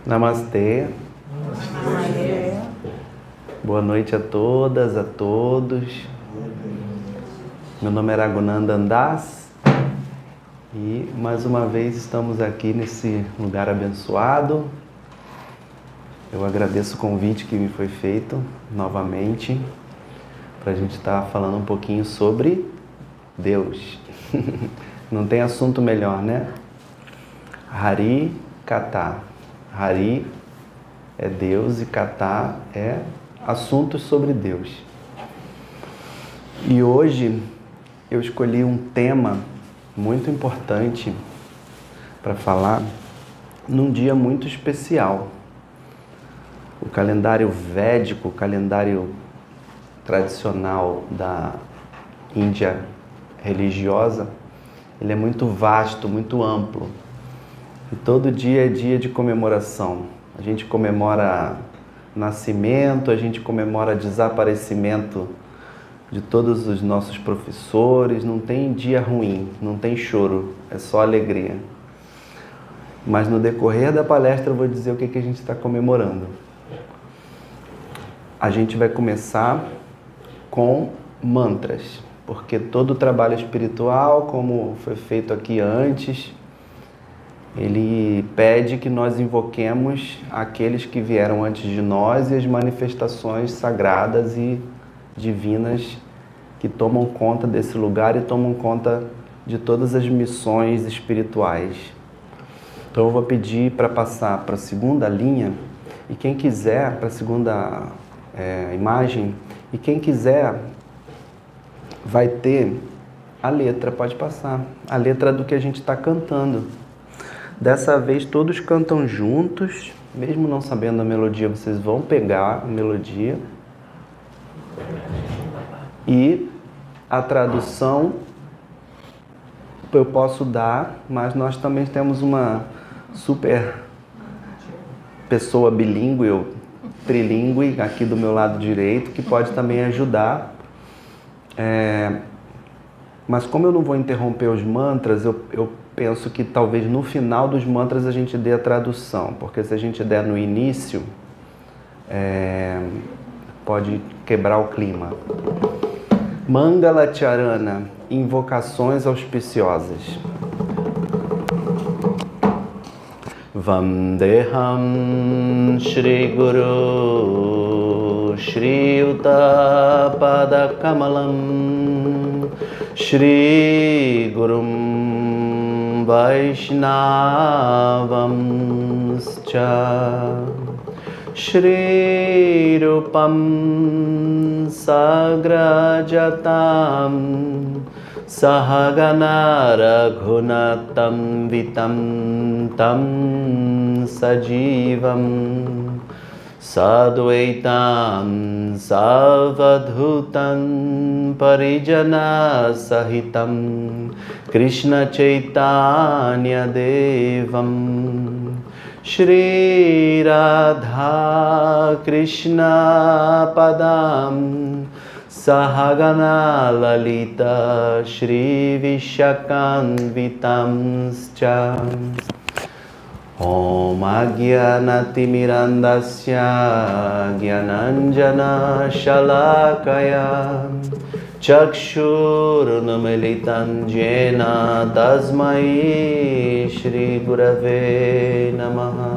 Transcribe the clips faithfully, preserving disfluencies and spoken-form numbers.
Namastê. Namastê. Boa noite a todas, a todos. Meu nome é Raghunandan Das e mais uma vez estamos aqui nesse lugar abençoado. Eu agradeço o convite que me foi feito novamente para a gente estar falando um pouquinho sobre Deus. Não tem assunto melhor, né? Hari Katha. Hari é Deus e Katha é assuntos sobre Deus. E hoje eu escolhi um tema muito importante para falar num dia muito especial. O calendário védico, o calendário tradicional da Índia religiosa, ele é muito vasto, muito amplo. E todo dia é dia de comemoração. A gente comemora nascimento, a gente comemora desaparecimento de todos os nossos professores. Não tem dia ruim, não tem choro, é só alegria. Mas no decorrer da palestra eu vou dizer o que, que a gente está comemorando. A gente vai começar com mantras, porque todo o trabalho espiritual, como foi feito aqui antes, ele pede que nós invoquemos aqueles que vieram antes de nós e as manifestações sagradas e divinas que tomam conta desse lugar e tomam conta de todas as missões espirituais. Então eu vou pedir para passar para a segunda linha e quem quiser, para a segunda é, imagem, e quem quiser vai ter a letra, pode passar, a letra do que a gente está cantando. Dessa vez todos cantam juntos, mesmo não sabendo a melodia, vocês vão pegar a melodia. E a tradução eu posso dar, mas nós também temos uma super pessoa bilíngue, ou trilíngue, aqui do meu lado direito, que pode também ajudar. É, mas como eu não vou interromper os mantras, eu, eu penso que talvez no final dos mantras a gente dê a tradução, porque se a gente der no início, é, pode quebrar o clima. Mangala Charana, invocações auspiciosas. Vandeham Shri Guru Shri Yuta Pada Kamalam Shri Gurum Vaishnavamscha Shri Rupam Sagrajatam Sahagana Raghunatam Vitam Tam Sajivam Sadvaitam Savadhutam Parijana Sahitam Krishna Chaitanya Devam Shri Radha Krishna Padam Sahagana Lalita Shri Vishakanvitam Scha Om Agyanatimirandasya Gyananjana Shalakaya Chakshurunamilitan Jena Tasmai Shri Gurave Namaha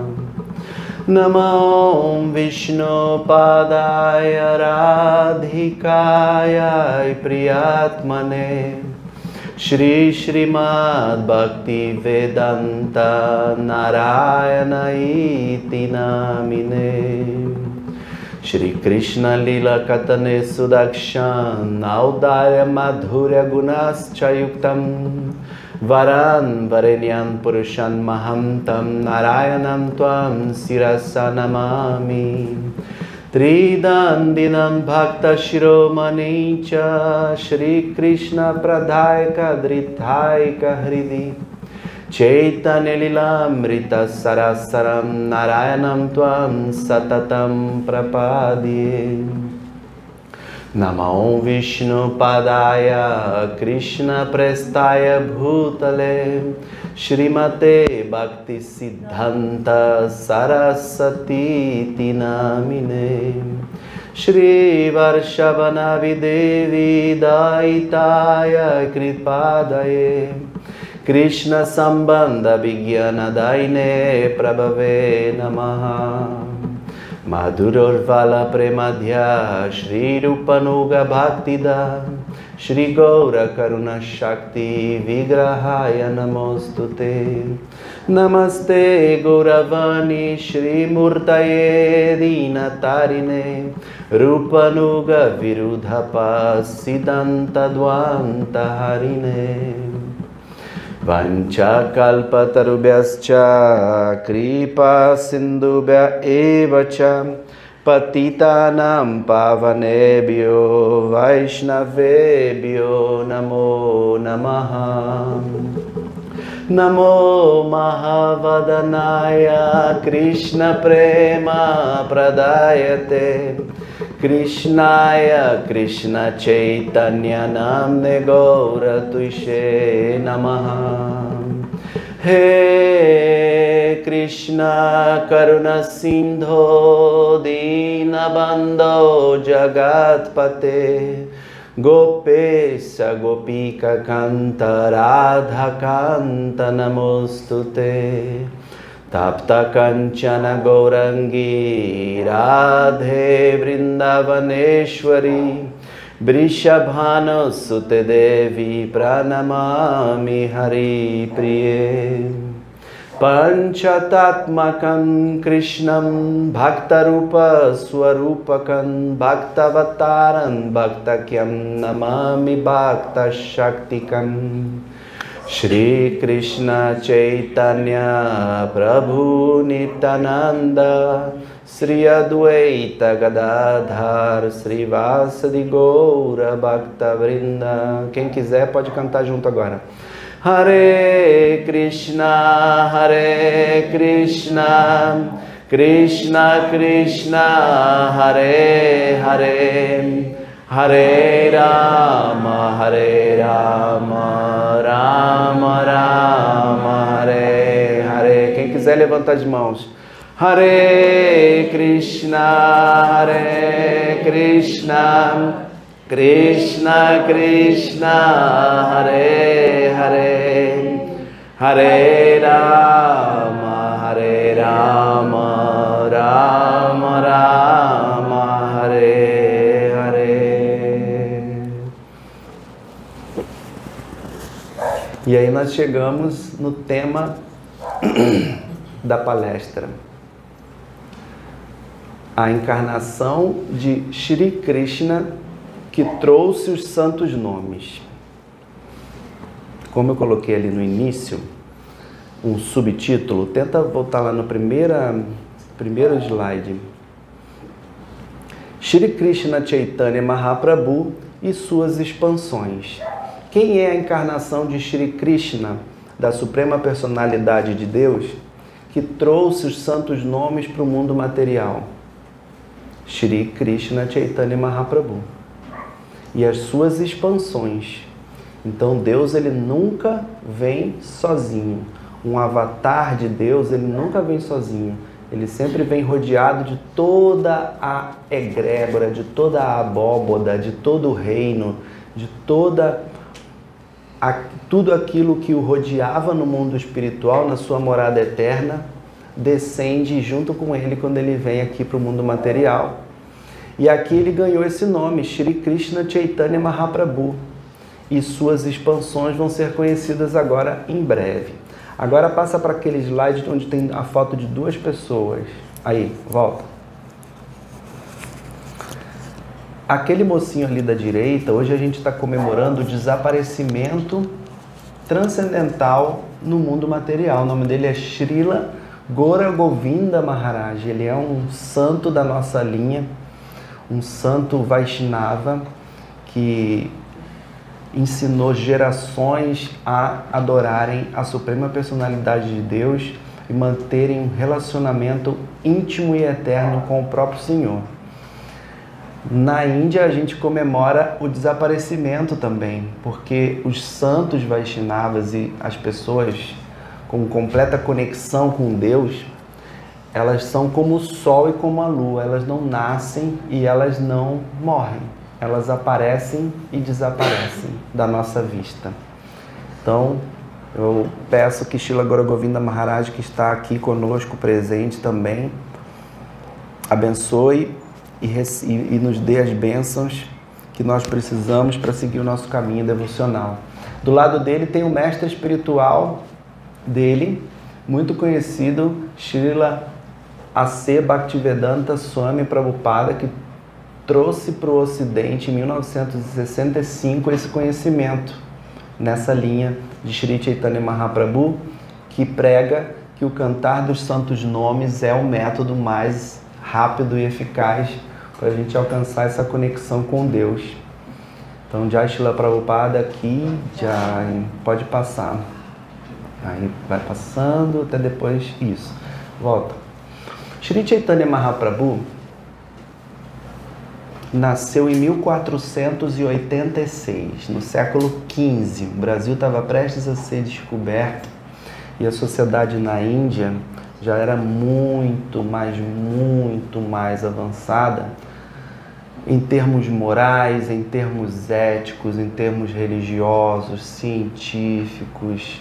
Namo Vishnu Padaya Radhikaya Priyatmane Shri Srimad Bhakti Vedanta Narayana Iti Namine Shri Krishna Lila Katane Sudakshan Audarya Madhurya Gunas Chayuktam Varan Varenyan Purushan Mahantam Narayanam Tvam Sirasa Namami Tridandinam Bhakta Shiromani-cha Shri Krishna Pradhaika Drithaika Hridi Chaitanya Lilamrita Sarasaram Narayanam Tvam Satatam Prapadye Namo Vishnu Padaya Krishna Prestaya Bhutale Shrimate Bhakti Siddhanta Saraswati Namine Shri Varshavanavi Devi Daitaya Kripadaye Krishna Sambandha Vijnana Daine Prabhave Namaha Madhurorvala Premadhya Shri Rupanuga Bhaktida Shri Gaura Karuna Shakti Vigrahaya Namostute Namaste Gauravani Shri Murtaye Dinatarine Rupanuga Virudhapa Siddhanta Dvanta Harine Vancha kalpatarubhyascha kripa sindubhya evacha patitanam pavanebhyo vaishnavebhyo namo namaha Namo Mahavadanaya Krishna Prema Pradayate Krishnaya Krishna Chaitanya Namne Gaura Tuishe Namaha He Krishna Karuna Sindho Dinabandho Jagatpate Gopesha Gopika Kanta Radha Kanta Namostute Tapta Kanchana Gaurangi Radhe Vrindavaneshwari Vrishabhano Sute Devi Pranamami Hari Priye Panchatatmakam Krishnam Bhaktarupa Swarupakam Bhaktavataram Bhaktakyam Namami Bhakta Shaktikam Shri Krishna Chaitanya Prabhu Nityananda Sri Adwaita Gadadhar Sri Vasadi Gaura Bhakta Vrinda. Quem quiser pode cantar junto agora. Hare Krishna, Hare Krishna, Krishna Krishna, Hare Hare, Hare Rama, Hare Rama, Rama Rama, Hare Hare. Quem quiser levanta as mãos. Hare Krishna, Hare Krishna, Krishna Krishna, Hare Hare, Hare Rama, Hare Rama, Rama Rama, Hare Hare. E aí nós chegamos no tema da palestra. A encarnação de Shri Krishna que trouxe os santos nomes. Como eu coloquei ali no início, um subtítulo, tenta voltar lá no primeira, primeiro slide. Shri Krishna Chaitanya Mahaprabhu e suas expansões. Quem é a encarnação de Shri Krishna, da Suprema Personalidade de Deus, que trouxe os santos nomes para o mundo material? Shri Krishna Chaitanya Mahaprabhu e as suas expansões. Então Deus, ele nunca vem sozinho. Um avatar de Deus, ele nunca vem sozinho. Ele sempre vem rodeado de toda a egrégora, de toda a abóboda, de todo o reino, de toda a, tudo aquilo que o rodeava no mundo espiritual, na sua morada eterna, descende junto com ele quando ele vem aqui para o mundo material. E aqui ele ganhou esse nome, Shri Krishna Chaitanya Mahaprabhu. E suas expansões vão ser conhecidas agora em breve. Agora passa para aquele slide onde tem a foto de duas pessoas. Aí, volta. Aquele mocinho ali da direita, hoje a gente está comemorando o desaparecimento transcendental no mundo material. O nome dele é Srila Gaura Govinda Maharaj. Ele é um santo da nossa linha, um santo Vaishnava que ensinou gerações a adorarem a Suprema Personalidade de Deus e manterem um relacionamento íntimo e eterno com o próprio Senhor. Na Índia a gente comemora o desaparecimento também, porque os santos Vaishnavas e as pessoas com completa conexão com Deus, elas são como o sol e como a lua, elas não nascem e elas não morrem, elas aparecem e desaparecem da nossa vista. Então, eu peço que Srila Gaura Govinda Maharaj, que está aqui conosco, presente também, abençoe e, e, e nos dê as bênçãos que nós precisamos para seguir o nosso caminho devocional. Do lado dele tem o mestre espiritual dele, muito conhecido, Srila A C Bhaktivedanta Swami Prabhupada, que trouxe para o Ocidente em mil novecentos e sessenta e cinco esse conhecimento nessa linha de Shri Chaitanya Mahaprabhu, que prega que o cantar dos santos nomes é o método mais rápido e eficaz para a gente alcançar essa conexão com Deus. Então, Jai Srila Prabhupada aqui, Jai, pode passar. Aí vai passando até depois, isso, volta. Shri Chaitanya Mahaprabhu nasceu em mil quatrocentos e oitenta e seis, no século quinze. O Brasil estava prestes a ser descoberto e a sociedade na Índia já era muito, mas muito mais avançada em termos morais, em termos éticos, em termos religiosos, científicos,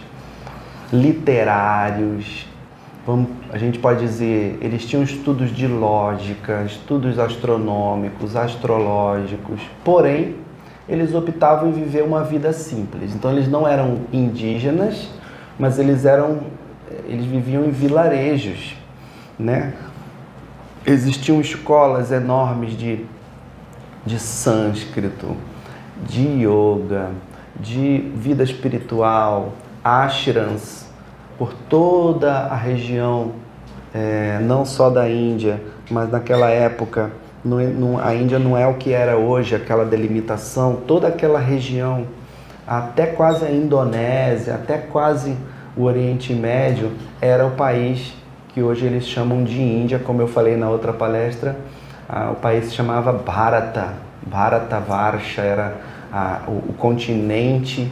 literários. Vamos, a gente pode dizer, eles tinham estudos de lógica, estudos astronômicos, astrológicos, porém, eles optavam em viver uma vida simples. Então, eles não eram indígenas, mas eles eram, eles viviam em vilarejos, né? Existiam escolas enormes de, de sânscrito, de yoga, de vida espiritual, ashrams, por toda a região, é, não só da Índia, mas naquela época, não, não, a Índia não é o que era hoje, aquela delimitação, toda aquela região, até quase a Indonésia, até quase o Oriente Médio, era o país que hoje eles chamam de Índia, como eu falei na outra palestra, ah, o país se chamava Bharata, Bharatavarsha, era ah, o, o continente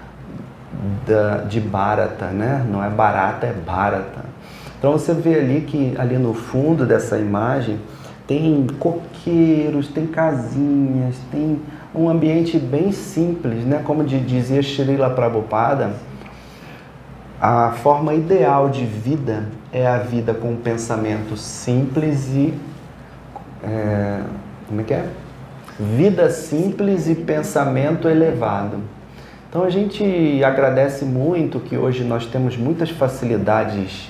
Da, de Bharata, né? Não é Bharata, é Bharata. Então você vê ali que ali no fundo dessa imagem tem coqueiros, tem casinhas, tem um ambiente bem simples, né? Como dizia Srila Prabhupada, a forma ideal de vida é a vida com um pensamento simples e é, como é que é? Vida simples e pensamento elevado. Então a gente agradece muito que hoje nós temos muitas facilidades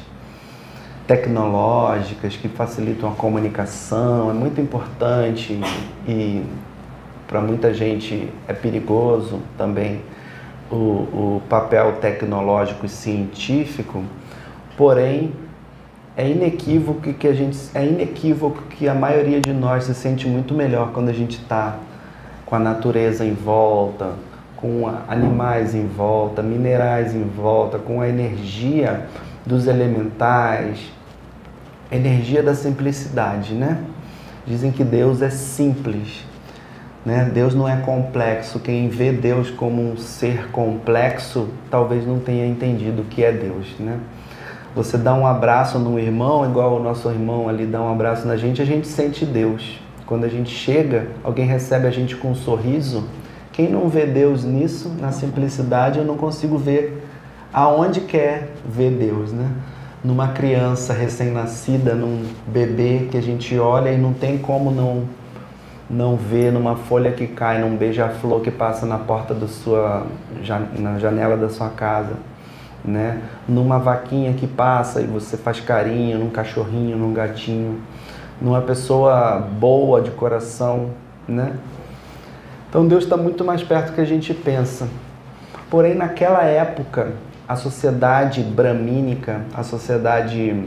tecnológicas que facilitam a comunicação, é muito importante e para muita gente é perigoso também o, o papel tecnológico e científico, porém é inequívoco que a gente é inequívoco que a maioria de nós se sente muito melhor quando a gente está com a natureza em volta, com animais em volta, minerais em volta, com a energia dos elementais, energia da simplicidade, né? Dizem que Deus é simples, né? Deus não é complexo. Quem vê Deus como um ser complexo, talvez não tenha entendido o que é Deus, né? Você dá um abraço no irmão, igual o nosso irmão ali dá um abraço na gente, a gente sente Deus. Quando a gente chega, alguém recebe a gente com um sorriso. Quem não vê Deus nisso, na simplicidade, eu não consigo ver aonde quer ver Deus, né? Numa criança recém-nascida, num bebê que a gente olha e não tem como não, não ver, numa folha que cai, num beija-flor que passa na porta da sua, na janela da sua casa, né? Numa vaquinha que passa e você faz carinho, num cachorrinho, num gatinho, numa pessoa boa de coração, né? Então Deus está muito mais perto do que a gente pensa. Porém, naquela época, a sociedade bramínica, a sociedade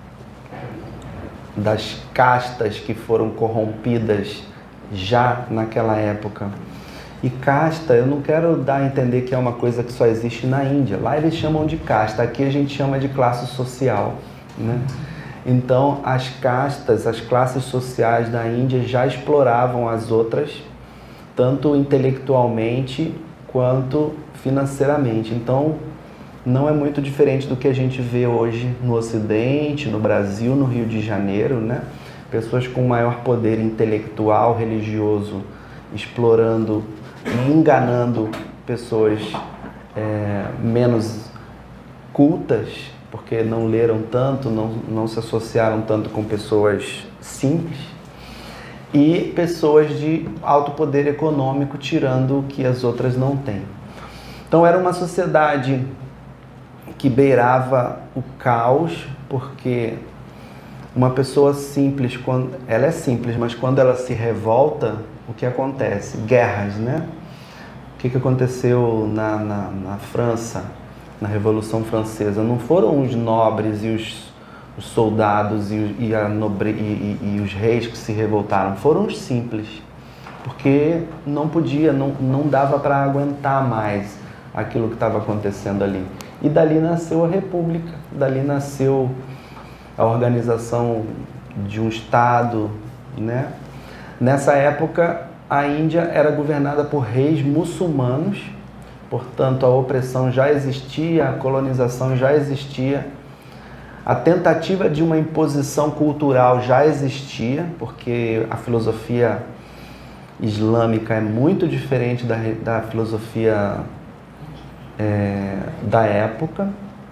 das castas que foram corrompidas já naquela época. E casta, eu não quero dar a entender que é uma coisa que só existe na Índia. Lá eles chamam de casta, aqui a gente chama de classe social, né? Então, as castas, as classes sociais da Índia já exploravam as outras, tanto intelectualmente quanto financeiramente. Então, não é muito diferente do que a gente vê hoje no Ocidente, no Brasil, no Rio de Janeiro, né? Pessoas com maior poder intelectual, religioso, explorando e enganando pessoas é, menos cultas, porque não leram tanto, não, não se associaram tanto com pessoas simples, e pessoas de alto poder econômico tirando o que as outras não têm. Então era uma sociedade que beirava o caos, porque uma pessoa simples, quando ela é simples, mas quando ela se revolta, o que acontece? Guerras, né? O que, que aconteceu na, na, na França, na Revolução Francesa? Não foram os nobres e os, os soldados e, e, a nobre, e, e, e os reis que se revoltaram, foram os simples, porque não podia, não, não dava para aguentar mais aquilo que estava acontecendo ali. E dali nasceu a República, dali nasceu a organização de um Estado, né? Nessa época, a Índia era governada por reis muçulmanos, portanto, a opressão já existia, a colonização já existia, a tentativa de uma imposição cultural já existia, porque a filosofia islâmica é muito diferente da, da filosofia é, da época,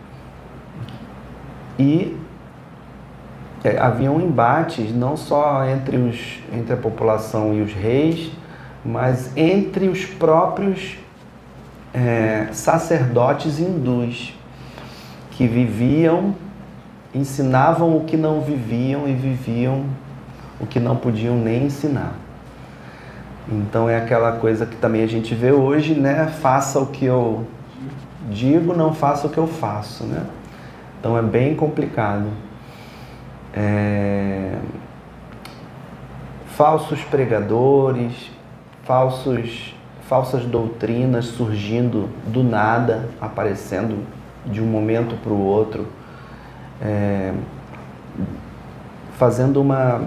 e é, haviam embates não só entre, os, entre a população e os reis, mas entre os próprios é, sacerdotes hindus, que viviam, ensinavam o que não viviam e viviam o que não podiam nem ensinar. Então é aquela coisa que também a gente vê hoje, né? Faça o que eu digo, não faça o que eu faço, né? Então é bem complicado. É... Falsos pregadores, falsos, falsas doutrinas surgindo do nada, aparecendo de um momento para o outro, é... fazendo uma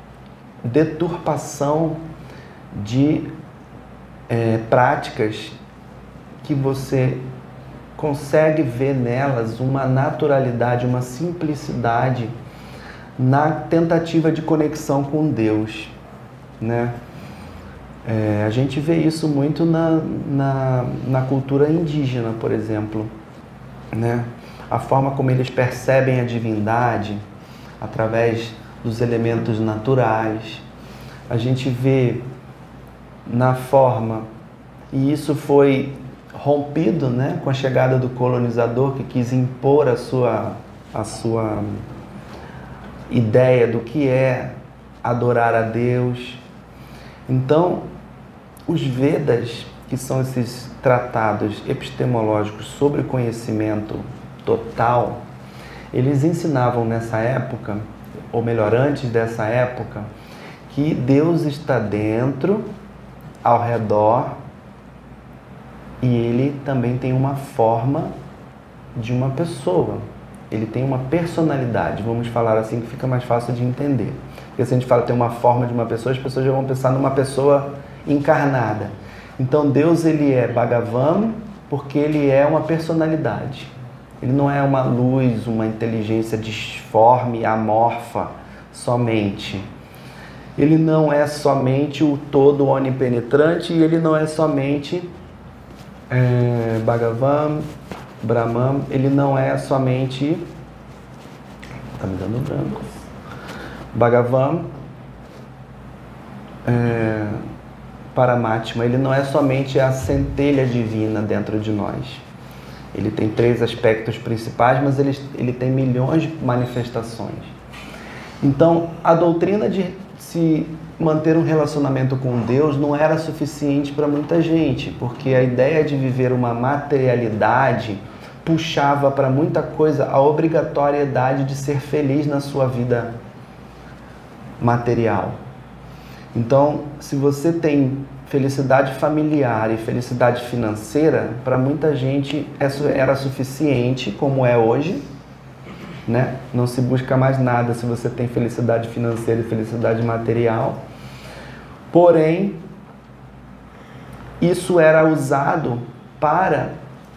deturpação de é, práticas que você consegue ver nelas uma naturalidade, uma simplicidade na tentativa de conexão com Deus, né? É, a gente vê isso muito na, na, na cultura indígena, por exemplo, né? A forma como eles percebem a divindade através dos elementos naturais. A gente vê na forma, e isso foi rompido, né, com a chegada do colonizador, que quis impor a sua, a sua ideia do que é adorar a Deus. Então, os Vedas, que são esses tratados epistemológicos sobre o conhecimento total, eles ensinavam nessa época, ou melhor, antes dessa época, que Deus está dentro, ao redor, e ele também tem uma forma de uma pessoa. Ele tem uma personalidade, vamos falar assim, que fica mais fácil de entender. Porque se a gente fala tem uma forma de uma pessoa, as pessoas já vão pensar numa pessoa encarnada. Então Deus, ele é Bhagavan porque ele é uma personalidade. Ele não é uma luz, uma inteligência disforme, amorfa somente. Ele não é somente o todo onipenetrante, e ele não é somente é, Bhagavan, Brahman, ele não é somente, tá me dando branco, Bhagavan, é, Paramatma, ele não é somente a centelha divina dentro de nós. Ele tem três aspectos principais, mas ele, ele tem milhões de manifestações. Então, a doutrina de se manter um relacionamento com Deus não era suficiente para muita gente, porque a ideia de viver uma materialidade puxava para muita coisa a obrigatoriedade de ser feliz na sua vida material. Então, se você tem felicidade familiar e felicidade financeira, para muita gente isso era suficiente, como é hoje, né? Não se busca mais nada se você tem felicidade financeira e felicidade material. Porém, isso era usado para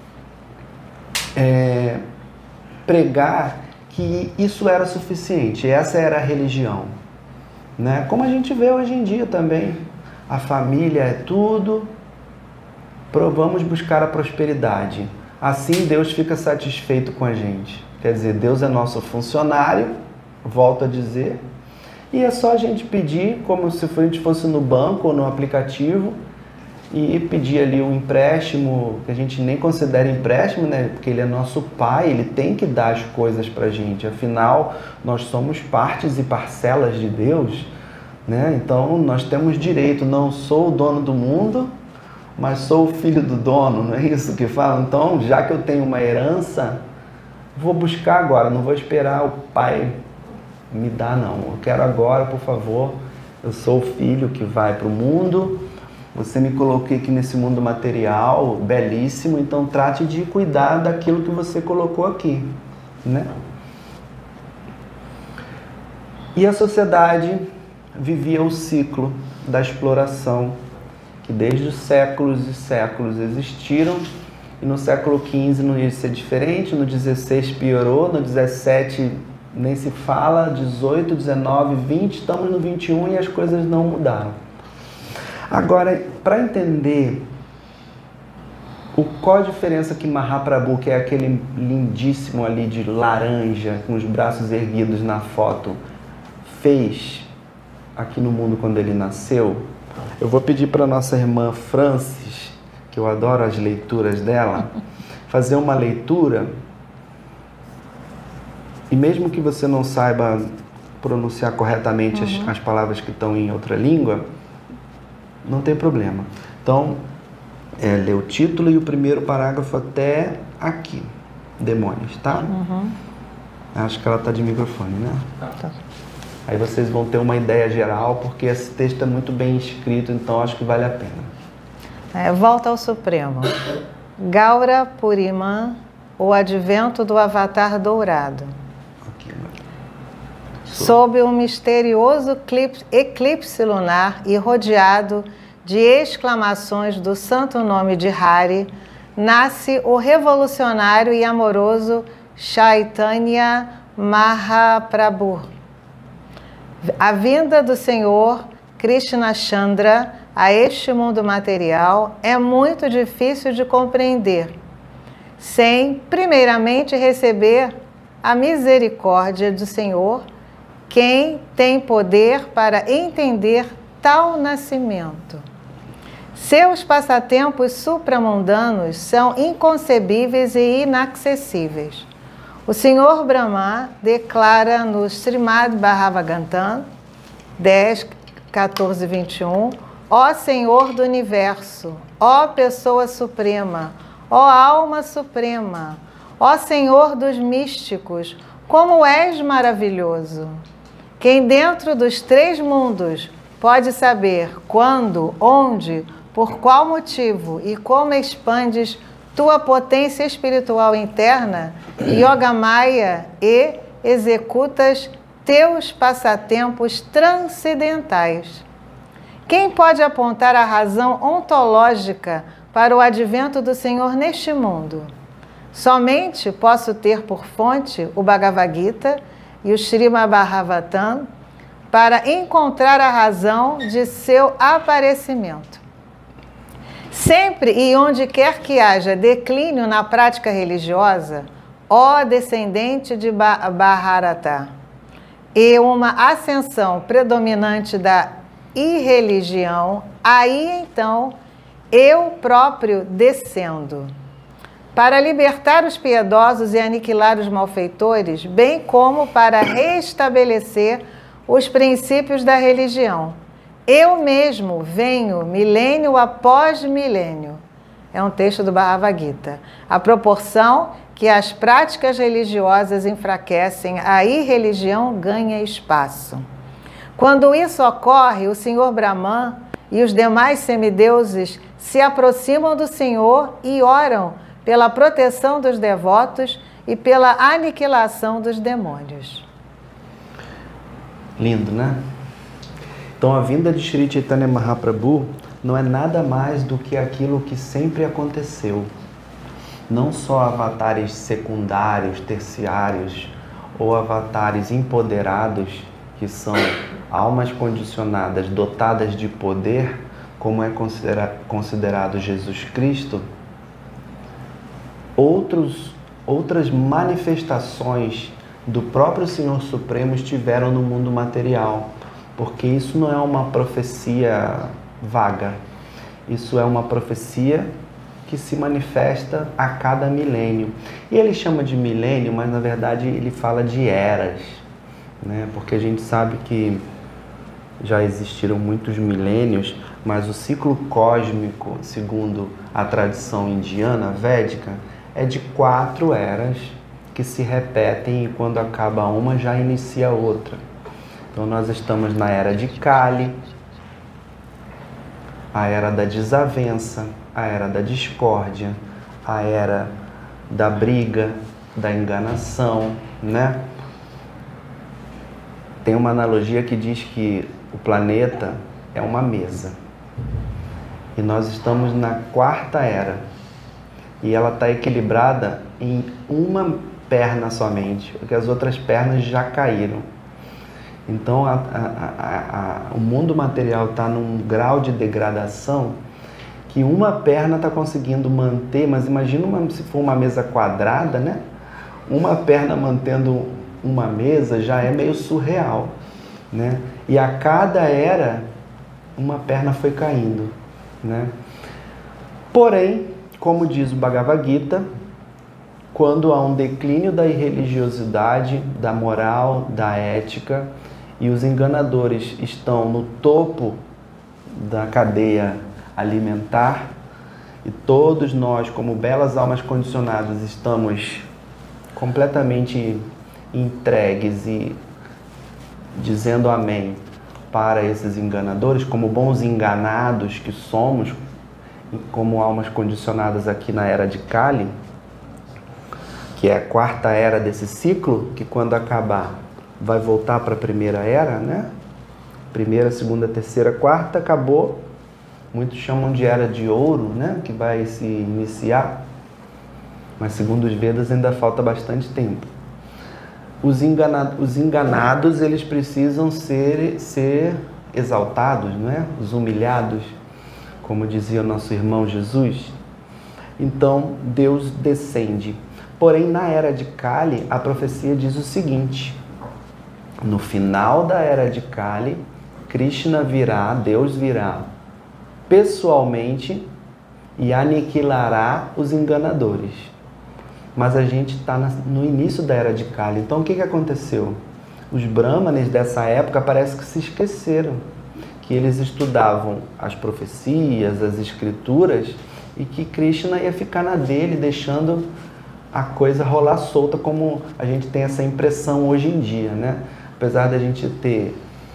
é, pregar que isso era suficiente, essa era a religião, né? Como a gente vê hoje em dia também, a família é tudo, vamos buscar a prosperidade, assim Deus fica satisfeito com a gente. Quer dizer, Deus é nosso funcionário, volto a dizer, e é só a gente pedir, como se a gente fosse no banco ou no aplicativo, e pedir ali um empréstimo, que a gente nem considera empréstimo, né? Porque ele é nosso pai, ele tem que dar as coisas pra gente. Afinal, nós somos partes e parcelas de Deus, né? Então, nós temos direito. Não sou o dono do mundo, mas sou o filho do dono, não é isso que fala? Então, já que eu tenho uma herança, vou buscar agora, não vou esperar o pai me dar, não. Eu quero agora, por favor. Eu sou o filho que vai para o mundo. Você me coloquei aqui nesse mundo material, belíssimo, então trate de cuidar daquilo que você colocou aqui, né? E a sociedade vivia o ciclo da exploração, que desde os séculos e séculos existiram, e no século quinze não ia ser diferente, no dezesseis piorou, no dezessete nem se fala, dezoito, dezenove, vinte, estamos no vinte e um e as coisas não mudaram. Agora, para entender o, qual a diferença que Mahaprabhu, que é aquele lindíssimo ali de laranja, com os braços erguidos na foto, fez aqui no mundo quando ele nasceu, eu vou pedir para nossa irmã Francis, que eu adoro as leituras dela, fazer uma leitura, e mesmo que você não saiba pronunciar corretamente uhum. as, as palavras que estão em outra língua, não tem problema. Então, é, lê o título e o primeiro parágrafo até aqui. Demônios, tá? Uhum. Acho que ela tá de microfone, né? Tá. Aí vocês vão ter uma ideia geral, porque esse texto é muito bem escrito, então acho que vale a pena. É, volta ao Supremo. Gaura Puriman, o advento do Avatar dourado. Aqui, sob um misterioso eclipse, eclipse lunar e rodeado de exclamações do santo nome de Hari, nasce o revolucionário e amoroso Chaitanya Mahaprabhu. A vinda do Senhor Krishna Chandra a este mundo material é muito difícil de compreender, sem primeiramente receber a misericórdia do Senhor, quem tem poder para entender tal nascimento. Seus passatempos supramundanos são inconcebíveis e inacessíveis. O Senhor Brahma declara no Srimad Bhagavatam dez, quatorze, vinte e um: ó Senhor do Universo, ó Pessoa Suprema, ó Alma Suprema, ó Senhor dos Místicos, como és maravilhoso! Quem dentro dos três mundos pode saber quando, onde, por qual motivo e como expandes tua potência espiritual interna, Yogamaya, e executas teus passatempos transcendentais. Quem pode apontar a razão ontológica para o advento do Senhor neste mundo? Somente posso ter por fonte o Bhagavad Gita e o Srimad Bhagavatam para encontrar a razão de seu aparecimento. Sempre e onde quer que haja declínio na prática religiosa, ó descendente de Bharata, e uma ascensão predominante da irreligião, aí então eu próprio descendo, para libertar os piedosos e aniquilar os malfeitores, bem como para restabelecer os princípios da religião. Eu mesmo venho milênio após milênio. É um texto do Bhagavad Gita. A proporção que as práticas religiosas enfraquecem, a irreligião ganha espaço. Quando isso ocorre, o Senhor Brahman e os demais semideuses se aproximam do Senhor e oram pela proteção dos devotos e pela aniquilação dos demônios. Lindo, né? Então a vinda de Shri Chaitanya Mahaprabhu não é nada mais do que aquilo que sempre aconteceu. Não só avatares secundários, terciários ou avatares empoderados, que são almas condicionadas, dotadas de poder, como é considera- considerado Jesus Cristo, outros, outras manifestações do próprio Senhor Supremo estiveram no mundo material, porque isso não é uma profecia vaga, isso é uma profecia que se manifesta a cada milênio. E ele chama de milênio, mas na verdade ele fala de eras, né? Porque a gente sabe que já existiram muitos milênios, mas o ciclo cósmico, segundo a tradição indiana, védica, é de quatro eras que se repetem e quando acaba uma já inicia outra. Então nós estamos na era de Kali, a era da desavença, a era da discórdia, a era da briga, da enganação, né? Tem uma analogia que diz que o planeta é uma mesa e nós estamos na quarta era e ela está equilibrada em uma perna somente, porque as outras pernas já caíram. Então a, a, a, a, o mundo material está num grau de degradação que uma perna está conseguindo manter, mas imagina uma, se for uma mesa quadrada, né? Uma perna mantendo uma mesa já é meio surreal, né? E a cada era, uma perna foi caindo, né? Porém, como diz o Bhagavad Gita, quando há um declínio da irreligiosidade, da moral, da ética, e os enganadores estão no topo da cadeia alimentar, e todos nós, como belas almas condicionadas, estamos completamente entregues e dizendo amém para esses enganadores, como bons enganados que somos, como almas condicionadas aqui na era de Kali, que é a quarta era desse ciclo, que quando acabar vai voltar para a primeira era, né? Primeira, segunda, terceira, quarta, acabou. Muitos chamam de era de ouro, né? Que vai se iniciar. Mas segundo os Vedas ainda falta bastante tempo. Os enganados, os enganados eles precisam ser, ser exaltados, não é? Os humilhados, como dizia o nosso irmão Jesus. Então Deus descende. Porém, na era de Kali, a profecia diz o seguinte: no final da era de Kali, Krishna virá, Deus virá pessoalmente e aniquilará os enganadores. Mas a gente está no início da era de Kali. Então o que, que aconteceu? Os brahmanes dessa época parece que se esqueceram que eles estudavam as profecias, as escrituras, e que Krishna ia ficar na dele, deixando a coisa rolar solta, como a gente tem essa impressão hoje em dia, né? Apesar da gente ter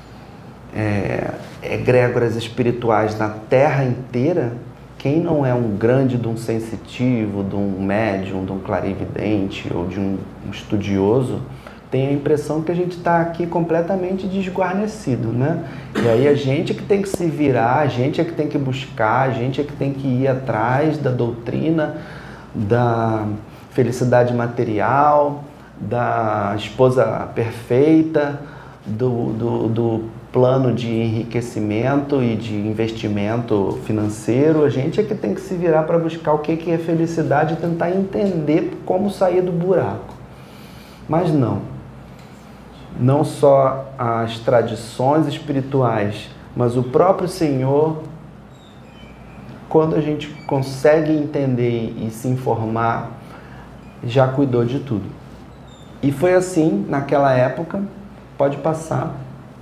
é, egrégoras espirituais na terra inteira, quem não é um grande de um sensitivo, de um médium, de um clarividente ou de um, um estudioso, tem a impressão que a gente está aqui completamente desguarnecido, né? E aí a gente é que tem que se virar, a gente é que tem que buscar, a gente é que tem que ir atrás da doutrina, da felicidade material, da esposa perfeita, do, do, do plano de enriquecimento e de investimento financeiro. A gente é que tem que se virar para buscar o que, que é felicidade e tentar entender como sair do buraco. Mas não. Não só as tradições espirituais, mas o próprio Senhor, quando a gente consegue entender e se informar, já cuidou de tudo. E foi assim, naquela época, pode passar.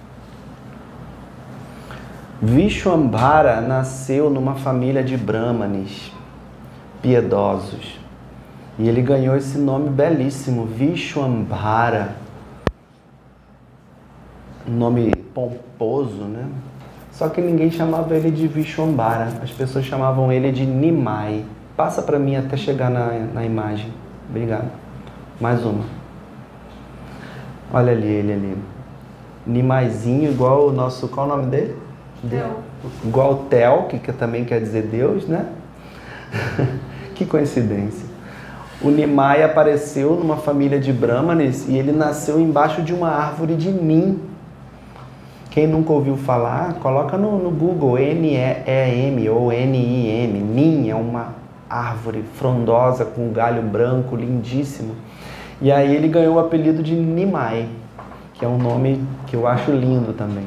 Vishwambara nasceu numa família de brahmanes piedosos. E ele ganhou esse nome belíssimo, Vishwambara. Um nome pomposo, né? Só que ninguém chamava ele de Vishwambara. As pessoas chamavam ele de Nimai. Passa para mim até chegar na, na imagem. Obrigado. Mais uma. Olha ali, ele ali. Nimaizinho, igual o nosso... Qual o nome dele? Tel. Igual o Tel, que, que também quer dizer Deus, né? Que coincidência. O Nimai apareceu numa família de Brahmanes e ele nasceu embaixo de uma árvore de Nim. Quem nunca ouviu falar, coloca no, no Google N E E M ou N I M. Nim é uma árvore frondosa com galho branco, lindíssimo. E aí ele ganhou o apelido de Nimai, que é um nome que eu acho lindo também.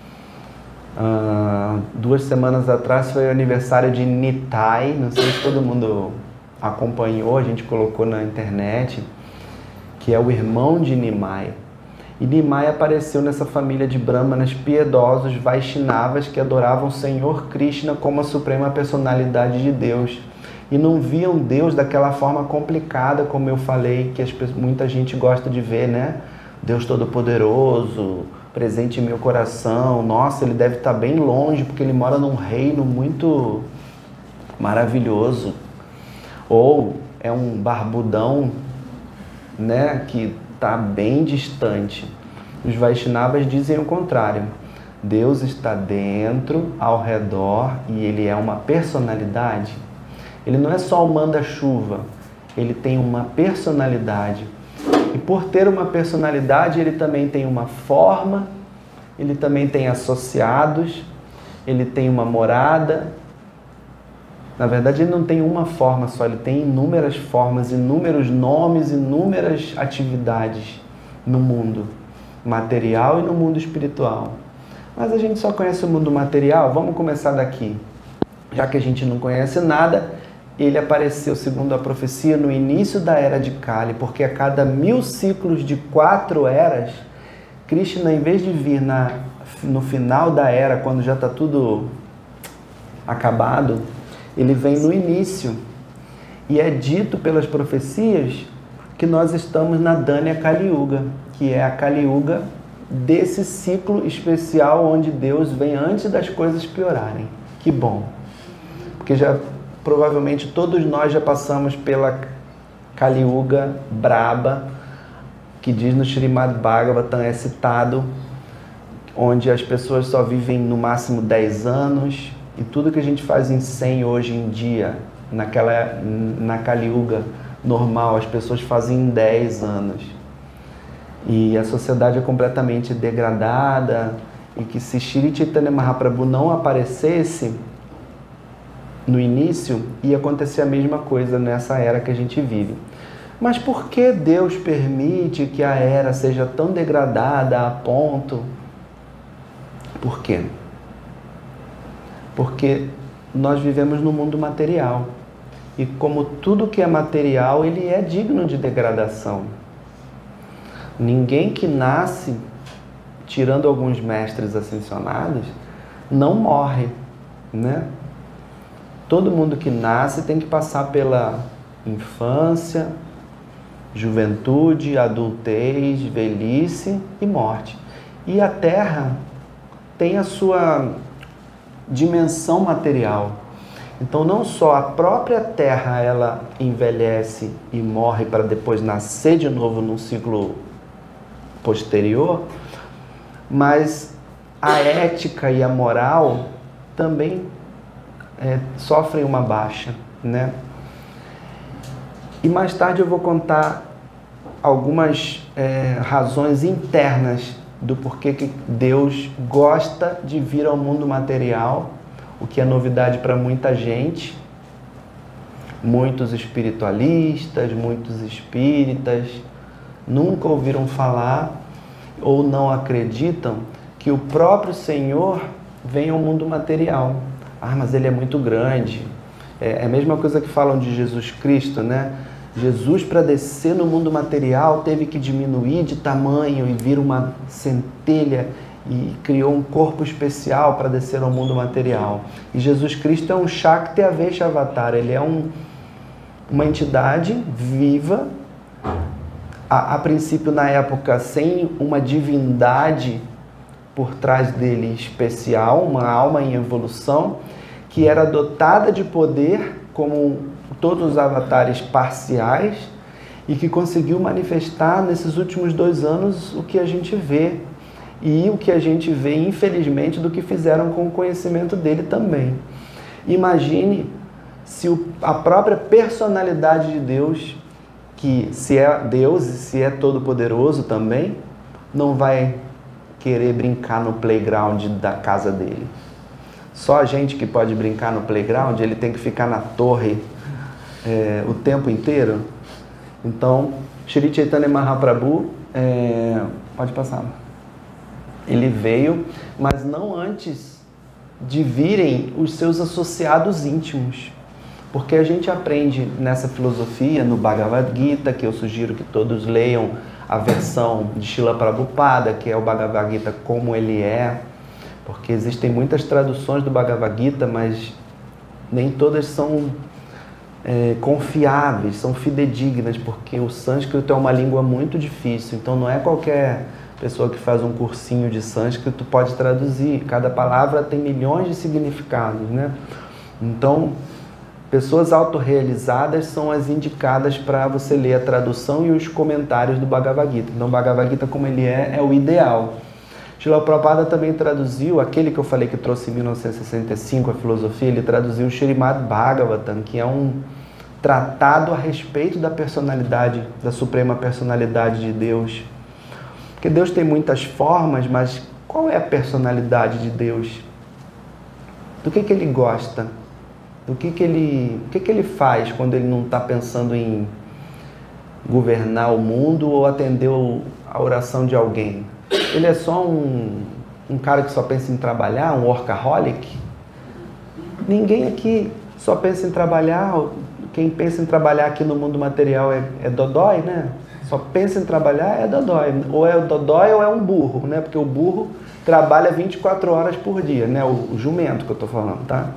Uh, duas semanas atrás foi o aniversário de Nitai, não sei se todo mundo acompanhou, a gente colocou na internet, que é o irmão de Nimai. E Nimai apareceu nessa família de brahmanas piedosos, Vaishnavas, que adoravam o Senhor Krishna como a suprema personalidade de Deus. E não viam Deus daquela forma complicada, como eu falei, que as, muita gente gosta de ver, né? Deus Todo-Poderoso, presente em meu coração. Nossa, ele deve estar bem longe, porque ele mora num reino muito maravilhoso. Ou é um barbudão, né, que está bem distante. Os Vaishnavas dizem o contrário. Deus está dentro, ao redor, e ele é uma personalidade. Ele não é só o manda-chuva, ele tem uma personalidade. E por ter uma personalidade, ele também tem uma forma, ele também tem associados, ele tem uma morada. Na verdade, ele não tem uma forma só, ele tem inúmeras formas, inúmeros nomes, inúmeras atividades no mundo material e no mundo espiritual. Mas a gente só conhece o mundo material, vamos começar daqui. Já que a gente não conhece nada, ele apareceu, segundo a profecia, no início da era de Kali, porque a cada mil ciclos de quatro eras, Krishna, em vez de vir na, no final da era, quando já está tudo acabado, ele vem no início. E é dito pelas profecias que nós estamos na Danya Kali Yuga, que é a Kali Yuga desse ciclo especial onde Deus vem antes das coisas piorarem. Que bom! Porque já provavelmente todos nós já passamos pela Kali Yuga braba, que diz no Srimad Bhagavatam, é citado, onde as pessoas só vivem no máximo dez anos, e tudo que a gente faz em cem hoje em dia, naquela, na Kali Yuga normal, as pessoas fazem em dez anos. E a sociedade é completamente degradada, e que se Shri Chaitanya Mahaprabhu não aparecesse no início, ia acontecer a mesma coisa nessa era que a gente vive. Mas por que Deus permite que a era seja tão degradada a ponto? Por quê? Porque nós vivemos no mundo material. E como tudo que é material, ele é digno de degradação. Ninguém que nasce, tirando alguns mestres ascensionados, não morre, né? Todo mundo que nasce tem que passar pela infância, juventude, adultez, velhice e morte. E a Terra tem a sua dimensão material. Então não só a própria Terra ela envelhece e morre para depois nascer de novo num ciclo posterior, mas a ética e a moral também é, sofrem uma baixa, né? E mais tarde eu vou contar algumas é, razões internas do porquê que Deus gosta de vir ao mundo material, o que é novidade para muita gente, muitos espiritualistas, muitos espíritas, nunca ouviram falar ou não acreditam que o próprio Senhor vem ao mundo material. Ah, mas ele é muito grande. É a mesma coisa que falam de Jesus Cristo, né? Jesus, para descer no mundo material, teve que diminuir de tamanho e vir uma centelha e criou um corpo especial para descer ao mundo material. E Jesus Cristo é um Shakti Avesha Avatar, ele é um, uma entidade viva, a, a princípio na época sem uma divindade por trás dele especial, uma alma em evolução, que era dotada de poder como todos os avatares parciais, e que conseguiu manifestar nesses últimos dois anos o que a gente vê e o que a gente vê, infelizmente, do que fizeram com o conhecimento dele também. Imagine se o, a própria personalidade de Deus, que se é Deus e se é todo-poderoso também, não vai querer brincar no playground da casa dele. Só a gente que pode brincar no playground, ele tem que ficar na torre é, o tempo inteiro. Então, Shri Chaitanya Mahaprabhu, é, pode passar, ele veio, mas não antes de virem os seus associados íntimos. Porque a gente aprende nessa filosofia, no Bhagavad Gita, que eu sugiro que todos leiam a versão de Srila Prabhupada, que é o Bhagavad Gita como ele é, porque existem muitas traduções do Bhagavad Gita, mas nem todas são é, confiáveis, são fidedignas, porque o sânscrito é uma língua muito difícil, então não é qualquer pessoa que faz um cursinho de sânscrito pode traduzir. Cada palavra tem milhões de significados, né? Então, pessoas autorrealizadas são as indicadas para você ler a tradução e os comentários do Bhagavad Gita. Então, o Bhagavad Gita, como ele é, é o ideal. Srila Prabhupada também traduziu, aquele que eu falei que trouxe em mil novecentos e sessenta e cinco a filosofia, ele traduziu o Srimad Bhagavatam, que é um tratado a respeito da personalidade, da suprema personalidade de Deus. Porque Deus tem muitas formas, mas qual é a personalidade de Deus? Do que que ele gosta? Do que que ele, o que que ele faz quando ele não está pensando em governar o mundo ou atender a oração de alguém? Ele é só um, um cara que só pensa em trabalhar, um workaholic? Ninguém aqui só pensa em trabalhar. Quem pensa em trabalhar aqui no mundo material é, é dodói, né? Só pensa em trabalhar é dodói. Ou é o dodói ou é um burro, né? Porque o burro trabalha vinte e quatro horas por dia, né? O, o jumento que eu estou falando, tá?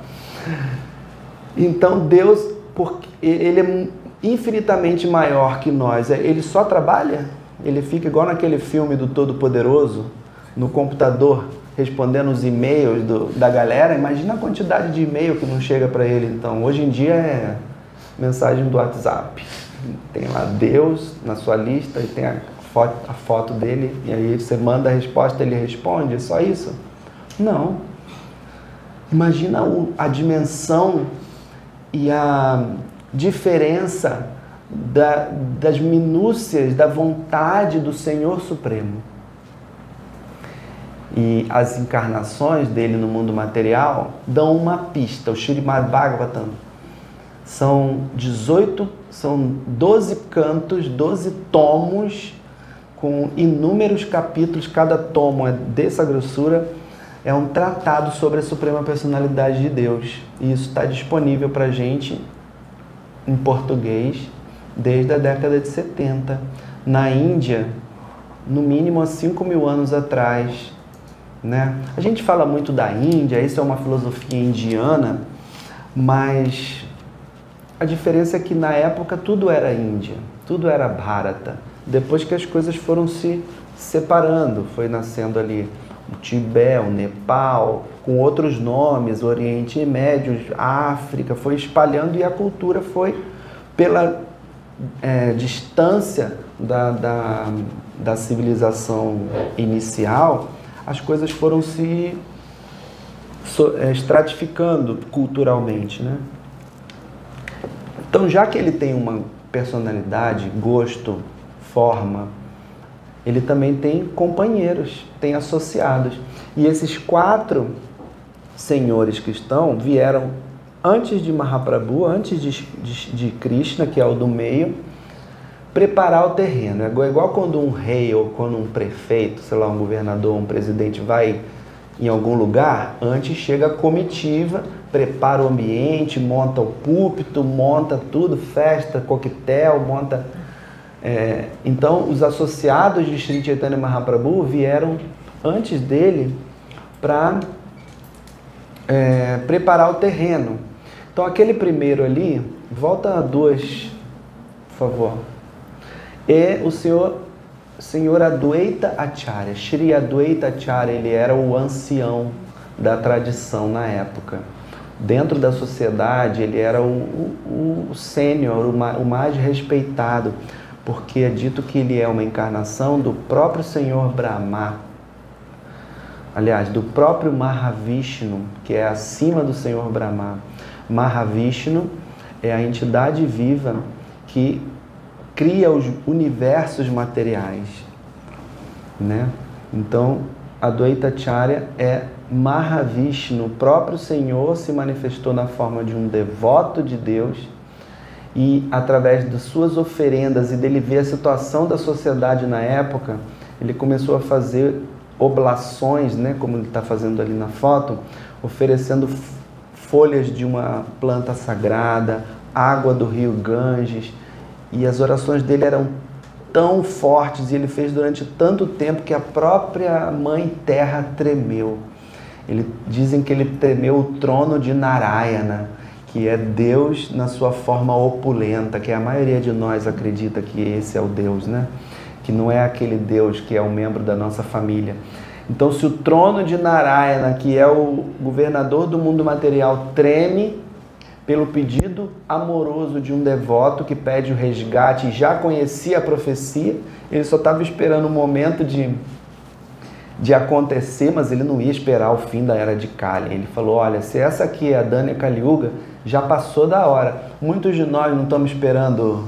Então Deus, porque ele é infinitamente maior que nós, ele só trabalha? Ele fica igual naquele filme do Todo-Poderoso, no computador, respondendo os e-mails do, da galera. Imagina a quantidade de e-mail que não chega para ele. Então, hoje em dia é mensagem do WhatsApp. Tem lá Deus na sua lista e tem a foto, a foto dele, e aí você manda a resposta, ele responde, é só isso? Não. Imagina o, a dimensão e a diferença da, das minúcias da vontade do Senhor Supremo. E as encarnações dele no mundo material dão uma pista. O Srimad Bhagavatam são dezoito, são doze cantos, doze tomos com inúmeros capítulos, cada tomo é dessa grossura. É um tratado sobre a Suprema Personalidade de Deus. E isso está disponível para a gente em português desde a década de setenta. Na Índia, no mínimo há cinco mil anos atrás. Né? A gente fala muito da Índia, isso é uma filosofia indiana, mas a diferença é que na época tudo era Índia, tudo era Bharata. Depois que as coisas foram se separando, foi nascendo ali o Tibete, o Nepal, com outros nomes, o Oriente Médio, a África, foi espalhando e a cultura foi, pela é, distância da, da, da civilização inicial, as coisas foram se so, é, estratificando culturalmente, né? Então, já que ele tem uma personalidade, gosto, forma, ele também tem companheiros, tem associados. E esses quatro senhores que estão vieram antes de Mahaprabhu, antes de, de, de Krishna, que é o do meio, preparar o terreno. É igual quando um rei ou quando um prefeito, sei lá, um governador, um presidente vai em algum lugar, antes chega a comitiva, prepara o ambiente, monta o púlpito, monta tudo, festa, coquetel, monta... É, então, os associados de Shri Chaitanya Mahaprabhu vieram antes dele para é, preparar o terreno. Então, aquele primeiro ali, volta a duas, por favor. É o senhor, senhor Adwaita Acharya. Shri Adwaita Acharya, ele era o ancião da tradição na época. Dentro da sociedade, ele era o, o, o sênior, o, o mais respeitado. porque é dito que ele é uma encarnação do próprio Senhor Brahma. Aliás, do próprio Mahavishnu, que é acima do Senhor Brahma. Mahavishnu é a entidade viva que cria os universos materiais, né? Então, Advaitacharya é Mahavishnu, o próprio Senhor se manifestou na forma de um devoto de Deus e, através de suas oferendas e dele ver a situação da sociedade na época, ele começou a fazer oblações, né, como ele está fazendo ali na foto, oferecendo folhas de uma planta sagrada, água do rio Ganges, e as orações dele eram tão fortes e ele fez durante tanto tempo que a própria Mãe Terra tremeu. Ele, dizem que ele tremeu o trono de Narayana, que é Deus na sua forma opulenta, que a maioria de nós acredita que esse é o Deus, né? Que não é aquele Deus que é um membro da nossa família. Então, se o trono de Narayana, que é o governador do mundo material, treme pelo pedido amoroso de um devoto que pede o resgate e já conhecia a profecia, ele só estava esperando o momento de, de acontecer, mas ele não ia esperar o fim da Era de Kali. Ele falou, olha, se essa aqui é a Danya Kali Yuga, já passou da hora. Muitos de nós não estamos esperando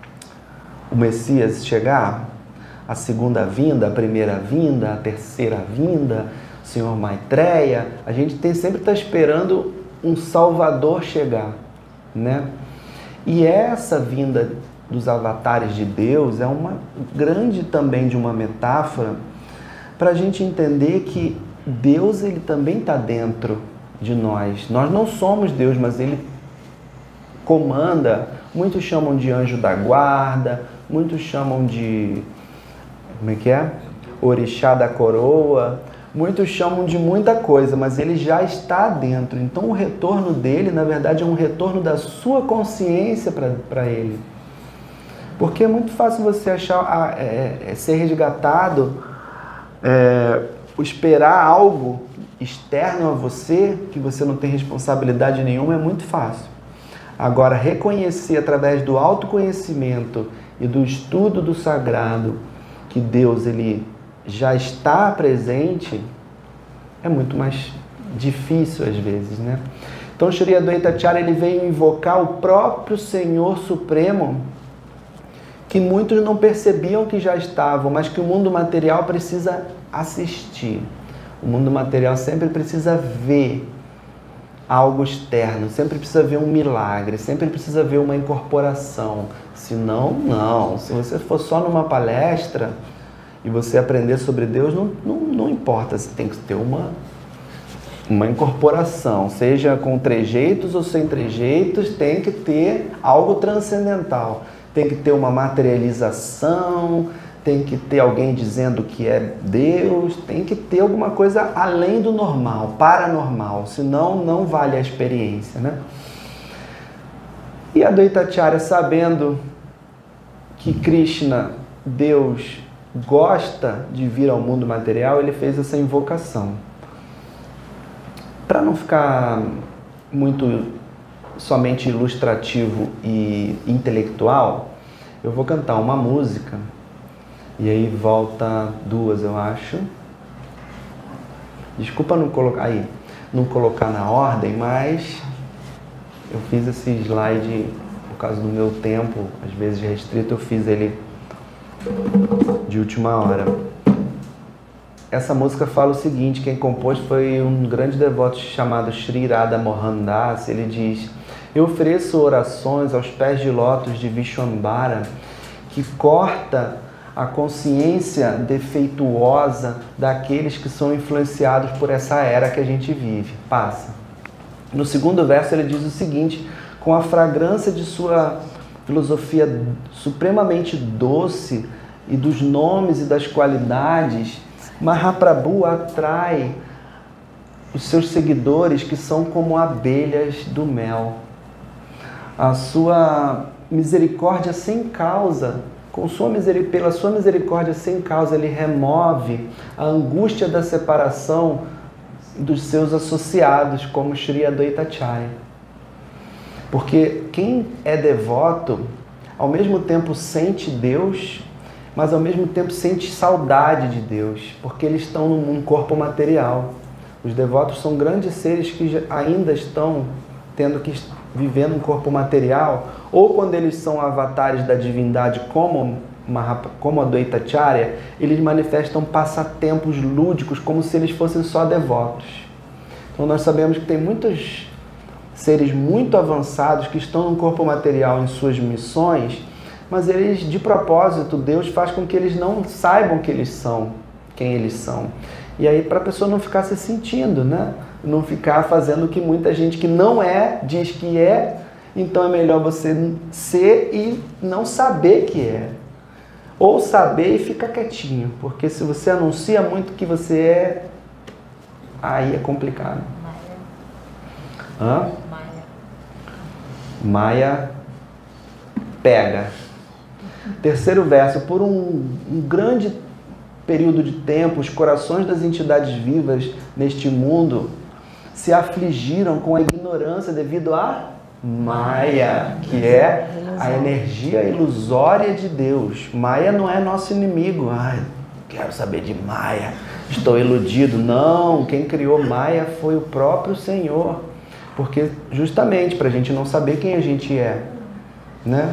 o Messias chegar? A segunda vinda, a primeira vinda, a terceira vinda, o Senhor Maitreya. A gente tem, sempre está esperando um Salvador chegar, né? E essa vinda dos avatares de Deus é uma grande também de uma metáfora para a gente entender que Deus, ele também está dentro de nós. Nós não somos Deus, mas ele comanda. Muitos chamam de anjo da guarda, muitos chamam de, como é que é? Orixá da coroa. Muitos chamam de muita coisa, mas ele já está dentro. Então o retorno dele, na verdade, é um retorno da sua consciência para ele. Porque é muito fácil você achar, é, é, ser resgatado, é, esperar algo externo a você, que você não tem responsabilidade nenhuma, é muito fácil. Agora, reconhecer através do autoconhecimento e do estudo do sagrado que Deus, ele já está presente, é muito mais difícil às vezes, né? Então, Shri Advaitacharya, ele veio invocar o próprio Senhor Supremo, que muitos não percebiam que já estavam, mas que o mundo material precisa assistir. O mundo material sempre precisa ver algo externo, sempre precisa ver um milagre, sempre precisa ver uma incorporação. Senão, não. Se você for só numa palestra e você aprender sobre Deus, não, não, não importa, você tem que ter uma, uma incorporação, seja com trejeitos ou sem trejeitos, tem que ter algo transcendental, tem que ter uma materialização, tem que ter alguém dizendo que é Deus, tem que ter alguma coisa além do normal, paranormal, senão não vale a experiência, né? E a Advaitacharya, sabendo que Krishna, Deus, gosta de vir ao mundo material, ele fez essa invocação. Para não ficar muito somente ilustrativo e intelectual, eu vou cantar uma música e aí volta duas, eu acho. Desculpa não colocar aí, não colocar na ordem, mas eu fiz esse slide por causa do meu tempo, às vezes restrito, eu fiz ele de última hora. Essa música fala o seguinte, quem compôs foi um grande devoto chamado Shri Radha Mohan Das. Ele diz: eu ofereço orações aos pés de lótus de Vishwambara, que corta a consciência defeituosa daqueles que são influenciados por essa era que a gente vive. Passa. No segundo verso ele diz o seguinte: com a fragrância de sua filosofia supremamente doce e dos nomes e das qualidades, Mahaprabhu atrai os seus seguidores, que são como abelhas do mel. A sua misericórdia sem causa, com sua misericórdia, pela sua misericórdia sem causa, ele remove a angústia da separação dos seus associados, como Shri Advaitacharya. Porque quem é devoto ao mesmo tempo sente Deus, mas ao mesmo tempo sente saudade de Deus, porque eles estão num corpo material. Os devotos são grandes seres que ainda estão tendo que viver num corpo material, ou quando eles são avatares da divindade como, como Advaita Acharya, eles manifestam passatempos lúdicos como se eles fossem só devotos. Então nós sabemos que tem muitos seres muito avançados que estão no corpo material em suas missões, mas eles, de propósito, Deus faz com que eles não saibam que eles são, quem eles são. E aí, para a pessoa não ficar se sentindo, né? Não ficar fazendo o que muita gente que não é, diz que é, então é melhor você ser e não saber que é. Ou saber e ficar quietinho, porque se você anuncia muito que você é, aí é complicado. Maia. Hã? Maia. Maia pega. Terceiro verso, por um, um grande período de tempo, os corações das entidades vivas neste mundo se afligiram com a ignorância devido a Maya, que é a energia ilusória de Deus. Maya não é nosso inimigo. Ai, quero saber de Maya, estou iludido. Não, quem criou Maya foi o próprio Senhor, porque justamente para a gente não saber quem a gente é, né?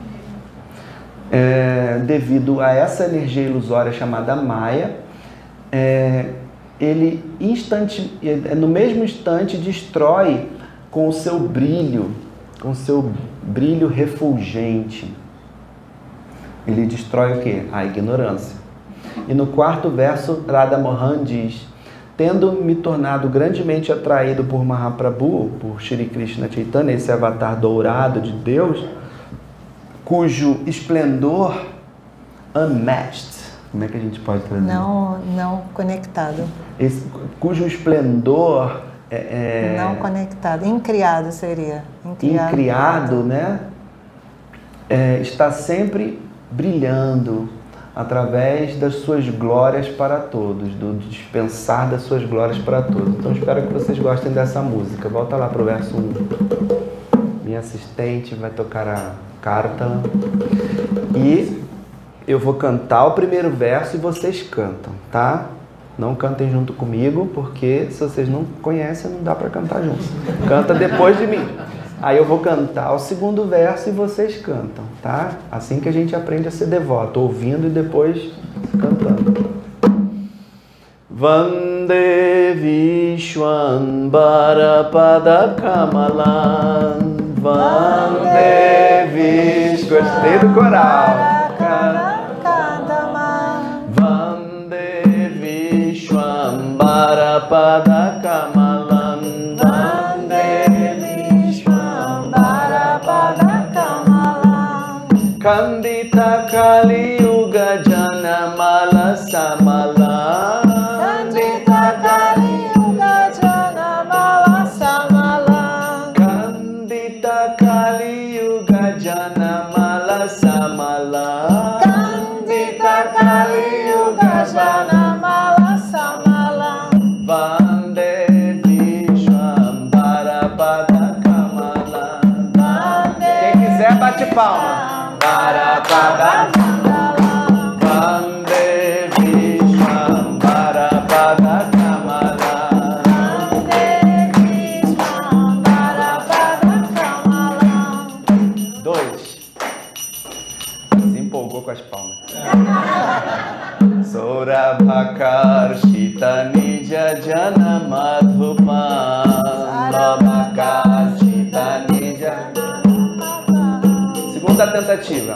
É, devido a essa energia ilusória chamada Maya, é, ele instante, no mesmo instante destrói com o seu brilho, com o seu brilho refulgente. Ele destrói o quê? A ignorância. E no quarto verso, Radha Mohan diz: tendo me tornado grandemente atraído por Mahaprabhu, por Shri Krishna Chaitanya, esse avatar dourado de Deus, cujo esplendor unmatched, como é que a gente pode traduzir? Não, não conectado. Esse, cujo esplendor é, é... Não conectado, incriado seria. Incriado, incriado, né? É, está sempre brilhando através das suas glórias para todos, do dispensar das suas glórias para todos. Então espero que vocês gostem dessa música. Volta lá para o verso um. Minha assistente vai tocar a carta e eu vou cantar o primeiro verso e vocês cantam, tá? Não cantem junto comigo, porque se vocês não conhecem, não dá para cantar junto. Canta depois de mim. Aí eu vou cantar o segundo verso e vocês cantam, tá? Assim que a gente aprende a ser devoto, ouvindo e depois cantando. Vande Vishwan Bharapada Kamalan, Vande Vishwan. Gostei do coral. Vande Vishwan Bharapada Kamalan, Vande Vishwan Bharapada Kamalan, Kandita Kali Yuga Janamala Samala, Kandita Kali Yuga Janamala Samala, Kandita Kali Yuga Janamala Samala, Kandita Kali Yuga Janamala Samala, Vande Vishwan Bharapada Kamala. Quem quiser bate palma. Bharapada Kamala. Vande Vishwan Bharapada Kamala. Vande Vishwan Bharapada Kamala. Dois. Se empolgou com as palmas. Saurabhakar Shita Nija Jana Madhupan, Saurabhakar Shita Nija. Segunda tentativa.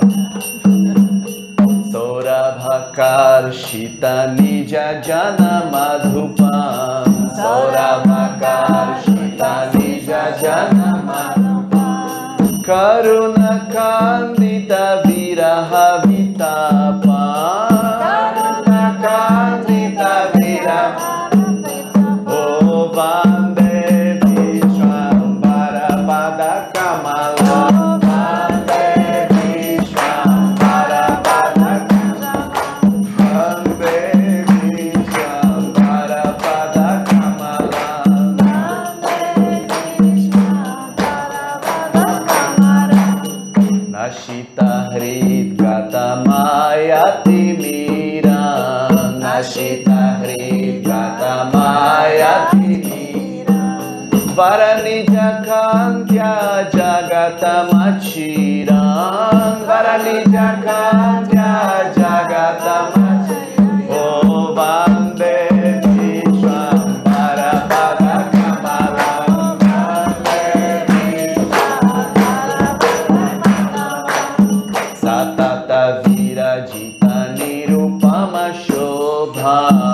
Saurabhakar Shita Nija Jana Madhupan, Saurabhakar Shita Nija Jana Madhupan, Karuna Kandita Viraha Vitapa, Karuna Kandita Viraha Vitapa, O Vande Vishwan Bharapada Kamala, Vande Vishwan Bharapada Kamala, Vande Vishwan Bharapada Kamala, Vande Vishwan Bharapada Kamala, Nashita Varanija Kantya Jagatamachiram Varanija Kantya Jagatamachiram O Vande Vishwam Parapada Kamalam Vande Vishwam Satata Virajita Nirupama Shobha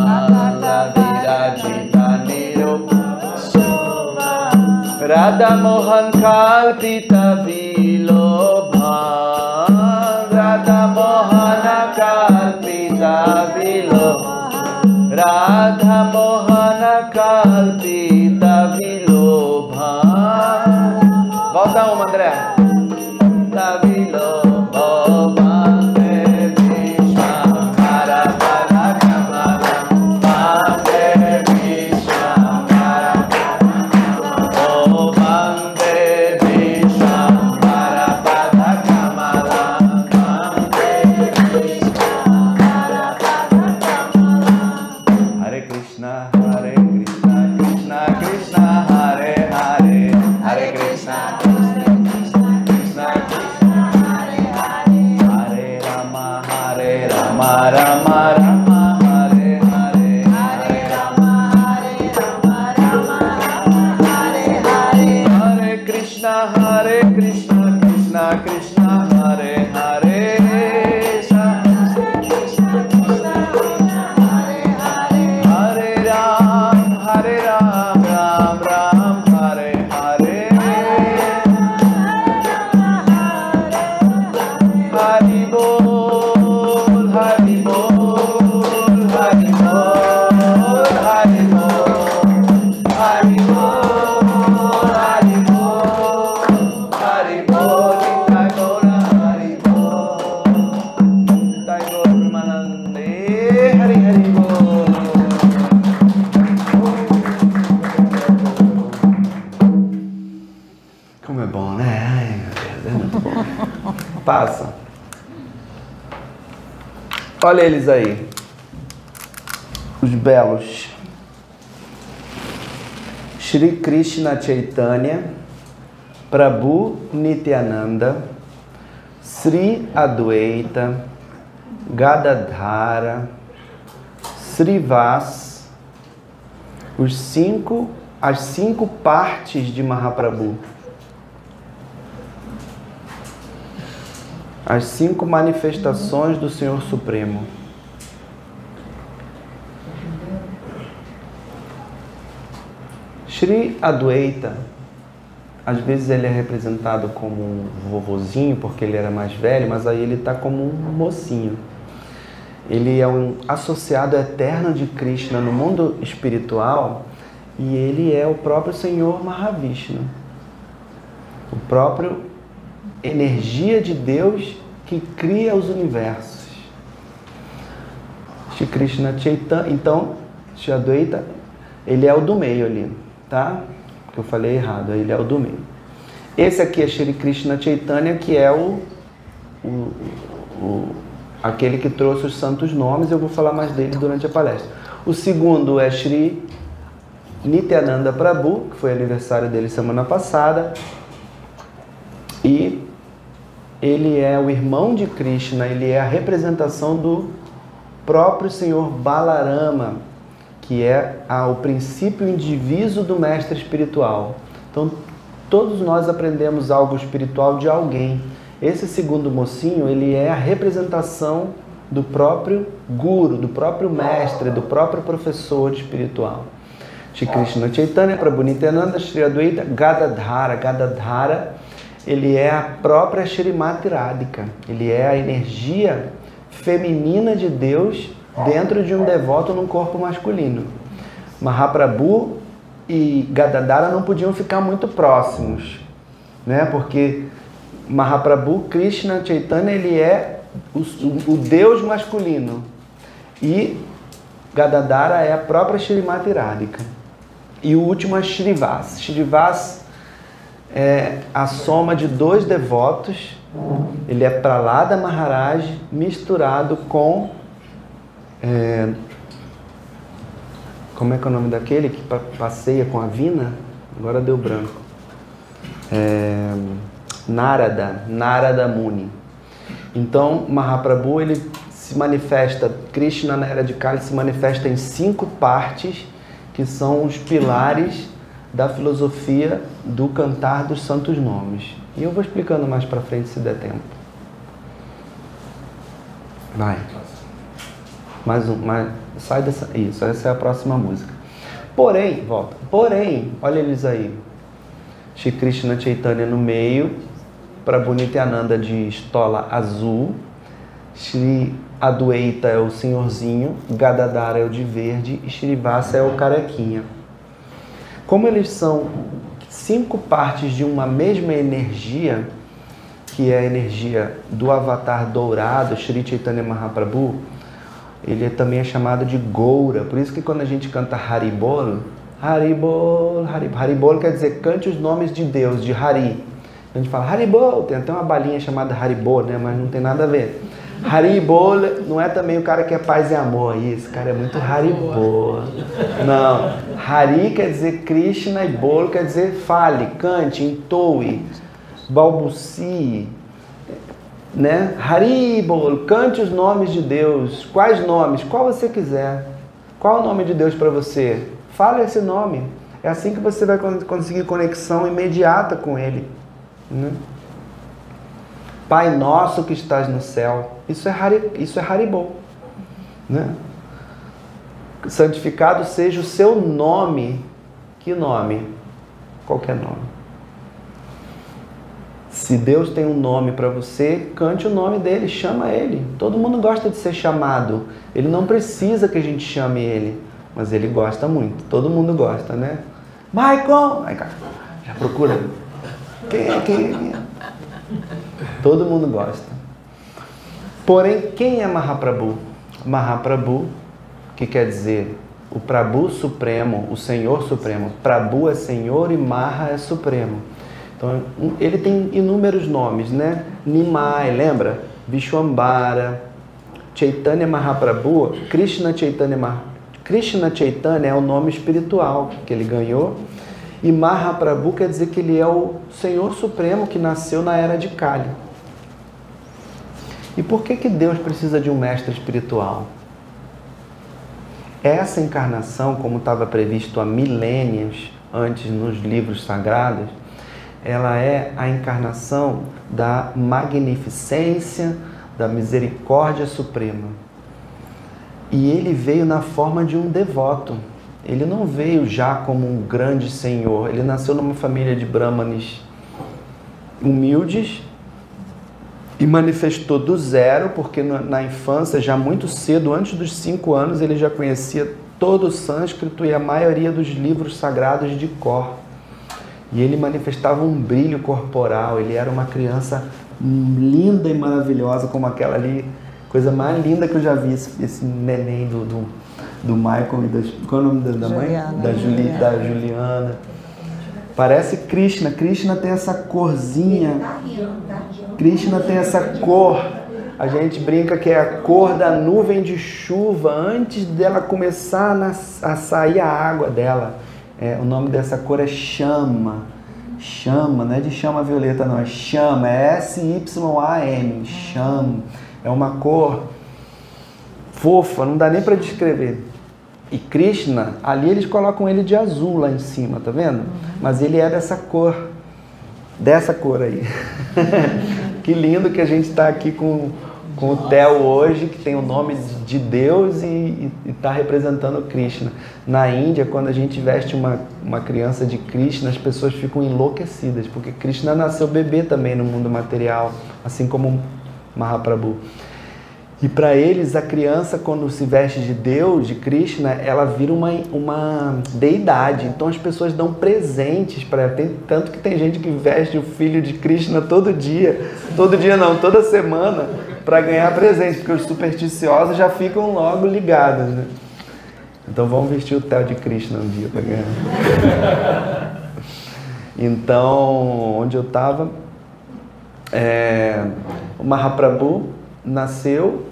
Radha Mohan Kalpita Vilobha Radha Mohana Kalpita Vilobha Radha Mohana Kalpita Vilobha Volta uma, André. Da Vilobha Vande Vishwam Parapada Kamalam Vande Vishwam Rama Rama Hare Hare Hare Rama Hare Rama Rama Hare Hare Hare Krishna Hare Krishna Krishna Krishna Hare Hare Krishna Krishna Hare Hare Hare Ram Hare Ram Ram Ram Hare Hare Hari Bol Hari Bol Hari Bol Hari Bol Hari Bol Hari Bol Hari Bol Nitai Gaura Hari Bol Nitai Gaura Premanande Hari Hari Bol. Como é bom, né? Ai, meu Deus, é muito bom. Passa. Olha eles aí, os belos. Shri Krishna Chaitanya, Prabhu Nityananda, Sri Adwaita, Gadadhara, Srivas, os cinco, as cinco partes de Mahaprabhu. As cinco manifestações do Senhor Supremo. Shri Adwaita, às vezes ele é representado como um vovozinho, porque ele era mais velho, mas aí ele está como um mocinho. Ele é um associado eterno de Krishna no mundo espiritual e ele é o próprio Senhor Mahavishnu. O próprio energia de Deus que cria os universos. Shri Krishna Chaitanya, então, Shri Adwaita, ele é o do meio ali, tá? Eu falei errado, ele é o do meio. Esse aqui é Shri Krishna Chaitanya, que é o, o, o aquele que trouxe os santos nomes. Eu vou falar mais dele durante a palestra. O segundo é Shri Nityananda Prabhu, que foi aniversário dele semana passada. E ele é o irmão de Krishna, ele é a representação do próprio Senhor Balarama, que é a, o princípio indiviso do mestre espiritual. Então, todos nós aprendemos algo espiritual de alguém. Esse segundo mocinho, ele é a representação do próprio guru, do próprio mestre, do próprio professor espiritual. Shri Krishna Chaitanya, Prabhu Nityananda, Shri Adwaita, Gadadhara. Gadadhara, ele é a própria Shrimati Radhika. Ele é a energia feminina de Deus dentro de um devoto num corpo masculino. Mahaprabhu e Gadadhara não podiam ficar muito próximos, né? Porque Mahaprabhu, Krishna Chaitanya, ele é o, o, o Deus masculino. E Gadadhara é a própria Shrimati Radhika. E o último é Srivas. Srivas é a soma de dois devotos. Ele é Prahlada Maharaj misturado com... É, como é que é o nome daquele que passeia com a Vina? Agora deu branco. É, Narada, Narada Muni. Então, Mahaprabhu, ele se manifesta, Krishna na Era de Kali se manifesta em cinco partes, que são os pilares da filosofia do cantar dos santos nomes. E eu vou explicando mais pra frente se der tempo. Vai. Mais um, mais, sai dessa, isso, essa é a próxima música. Porém, volta, porém, olha eles aí. Shri Krishna Chaitanya no meio, Prabhu Nityananda de estola azul, Shri Adwaita é o senhorzinho, Gadadhara é o de verde e Shrivasa é o carequinha. Como eles são cinco partes de uma mesma energia, que é a energia do avatar dourado, Shri Chaitanya Mahaprabhu, ele também é chamado de Goura. Por isso que quando a gente canta Haribol, Haribol, Haribol, Haribol quer dizer cante os nomes de Deus, de Hari. A gente fala Haribol, tem até uma balinha chamada Haribol, né? Mas não tem nada a ver. Haribol não é também o cara que é paz e amor. Esse cara é muito Haribol. Não. Hari quer dizer Krishna e Bol quer dizer fale, cante, entoe, balbucie. Né? Haribol, cante os nomes de Deus. Quais nomes? Qual você quiser. Qual é o nome de Deus para você? Fala esse nome. É assim que você vai conseguir conexão imediata com Ele. Né? Pai nosso que estás no céu. Isso é, Hari, isso é Haribol. Né? Santificado seja o seu nome. Que nome? Qualquer nome. Se Deus tem um nome para você, cante o nome dele, chama ele. Todo mundo gosta de ser chamado. Ele não precisa que a gente chame ele, mas ele gosta muito. Todo mundo gosta, né? Michael! Aí, cara, já procura. Quem é quem? Todo mundo gosta. Porém, quem é Mahaprabhu? Mahaprabhu, que quer dizer o Prabhu Supremo, o Senhor Supremo. Prabhu é Senhor e Maha é Supremo. Então, ele tem inúmeros nomes, né? Nimai, lembra? Vishwambara, Chaitanya Mahaprabhu, Krishna Chaitanya Mahaprabhu. Krishna Chaitanya é o nome espiritual que ele ganhou. E Mahaprabhu quer dizer que ele é o Senhor Supremo que nasceu na Era de Kali. E por que que Deus precisa de um mestre espiritual? Essa encarnação, como estava previsto há milênios antes nos livros sagrados, ela é a encarnação da magnificência, da misericórdia suprema. E ele veio na forma de um devoto. Ele não veio já como um grande senhor. Ele nasceu numa família de brahmanes humildes e manifestou do zero, porque na infância, já muito cedo, antes dos cinco anos, ele já conhecia todo o sânscrito e a maioria dos livros sagrados de cor. E ele manifestava um brilho corporal, ele era uma criança linda e maravilhosa, como aquela ali, coisa mais linda que eu já vi, esse, esse neném do, do, do Michael e das, qual é o nome da, da mãe? Juliana. Da, Juli, da Juliana. Parece Krishna, Krishna tem essa corzinha, Krishna tem essa cor, a gente brinca que é a cor da nuvem de chuva, antes dela começar na, a sair a água dela. É, o nome dessa cor é chama. Chama, não é de chama violeta não, é chama, é S Y A M, chama. É uma cor fofa, não dá nem para descrever. E Krishna, ali eles colocam ele de azul lá em cima, tá vendo? Mas ele é dessa cor, dessa cor aí. Que lindo que a gente está aqui com... com o Theo hoje, que tem o nome de Deus e está representando Krishna. Na Índia, quando a gente veste uma, uma criança de Krishna, as pessoas ficam enlouquecidas, porque Krishna nasceu bebê também no mundo material, assim como Mahaprabhu. E para eles, a criança, quando se veste de Deus, de Krishna, ela vira uma, uma deidade. Então as pessoas dão presentes para ela. Tem, tanto que tem gente que veste o filho de Krishna todo dia, todo dia não, toda semana, para ganhar presente, porque os supersticiosos já ficam logo ligados, né? Então vamos vestir o Theo de Krishna um dia para ganhar. Então, onde eu estava, é, o Mahaprabhu nasceu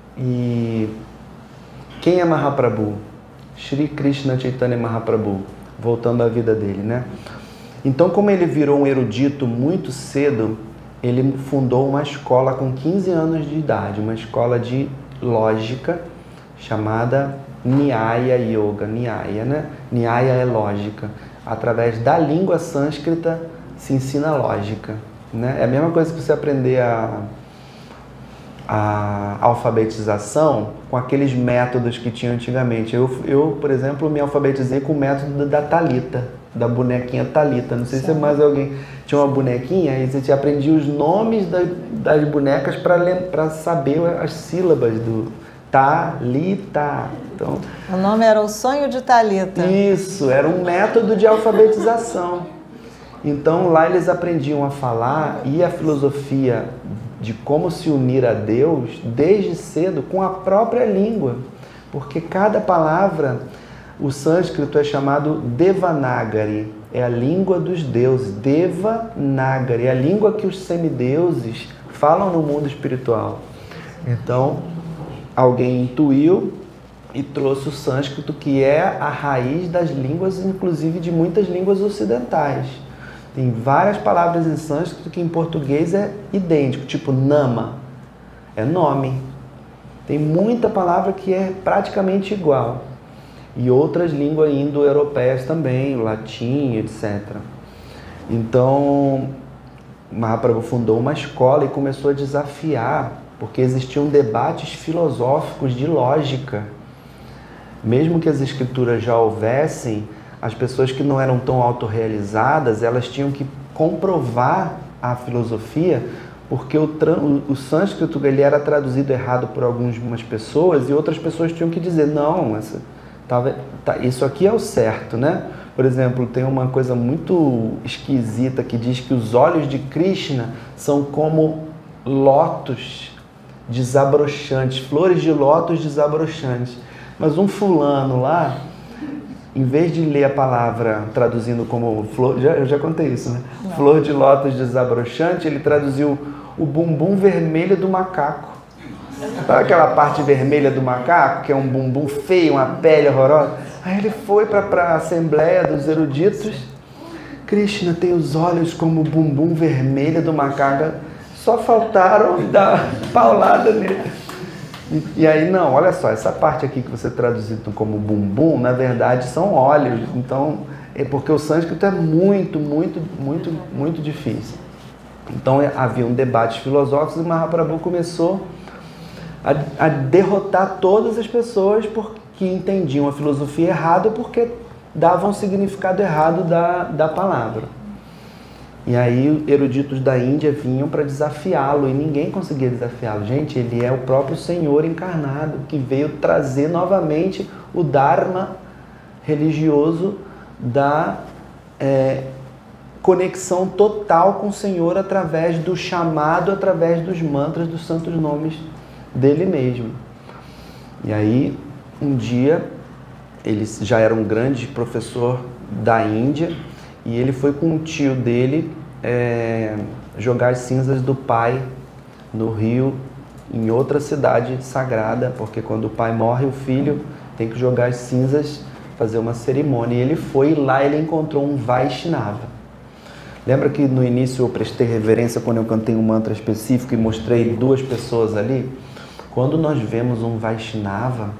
e quem é Mahaprabhu? Shri Krishna Chaitanya Mahaprabhu. voltando à vida dele, né? Então, como ele virou um erudito muito cedo, ele fundou uma escola com quinze anos de idade, uma escola de lógica chamada Nyaya Yoga. Nyaya, né? Nyaya é lógica. Através da língua sânscrita se ensina lógica, né? É a mesma coisa que você aprender a, a alfabetização com aqueles métodos que tinha antigamente. Eu, eu, por exemplo, me alfabetizei com o método da Thalita, da bonequinha Thalita. Não sei Sim. se mais alguém tinha uma bonequinha e você aprendia os nomes da, das bonecas para saber as sílabas do Thalita. Então, o nome era O Sonho de Thalita. Isso, era um método de alfabetização. Então lá eles aprendiam a falar e a filosofia de como se unir a Deus desde cedo com a própria língua. Porque cada palavra, o sânscrito é chamado Devanagari, é a língua dos deuses. Devanagari, é a língua que os semideuses falam no mundo espiritual. Então, alguém intuiu e trouxe o sânscrito, que é a raiz das línguas, inclusive de muitas línguas ocidentais. Tem várias palavras em sânscrito que em português é idêntico, tipo nama, é nome. Tem muita palavra que é praticamente igual. E outras línguas indo-europeias também, o latim, etcétera. Então, Mahaprabhu fundou uma escola e começou a desafiar, porque existiam debates filosóficos de lógica. Mesmo que as escrituras já houvessem, as pessoas que não eram tão autorrealizadas, elas tinham que comprovar a filosofia, porque o, o, o sânscrito ele era traduzido errado por algumas pessoas e outras pessoas tinham que dizer, não, essa, tá, tá, isso aqui é o certo, né? Por exemplo, tem uma coisa muito esquisita que diz que os olhos de Krishna são como lótus desabrochantes, flores de lótus desabrochantes. Mas um fulano lá, em vez de ler a palavra traduzindo como flor, já, eu já contei isso, né? Não. Flor de lótus desabrochante, ele traduziu o bumbum vermelho do macaco. Sabe aquela parte vermelha do macaco, que é um bumbum feio, uma pele horrorosa? Aí ele foi para a Assembleia dos Eruditos. Krishna tem os olhos como o bumbum vermelho do macaco. Só faltaram dar paulada nele. E, e aí, não, olha só, essa parte aqui que você traduziu como bumbum, na verdade são olhos. Então, é porque o sânscrito é muito, muito, muito, muito difícil. Então, havia um debate filosófico e Mahaprabhu começou a, a derrotar todas as pessoas porque entendiam a filosofia errada, porque davam um significado errado da, da palavra. E aí eruditos da Índia vinham para desafiá-lo e ninguém conseguia desafiá-lo. Gente, ele é o próprio Senhor encarnado que veio trazer novamente o Dharma religioso da é, conexão total com o Senhor através do chamado, através dos mantras, dos santos nomes dele mesmo. E aí, um dia, ele já era um grande professor da Índia, e ele foi com o tio dele é, jogar as cinzas do pai no rio, em outra cidade sagrada, porque quando o pai morre, o filho tem que jogar as cinzas, fazer uma cerimônia. E ele foi, e lá ele encontrou um Vaishnava. Lembra que no início eu prestei reverência quando eu cantei um mantra específico e mostrei duas pessoas ali? Quando nós vemos um Vaishnava,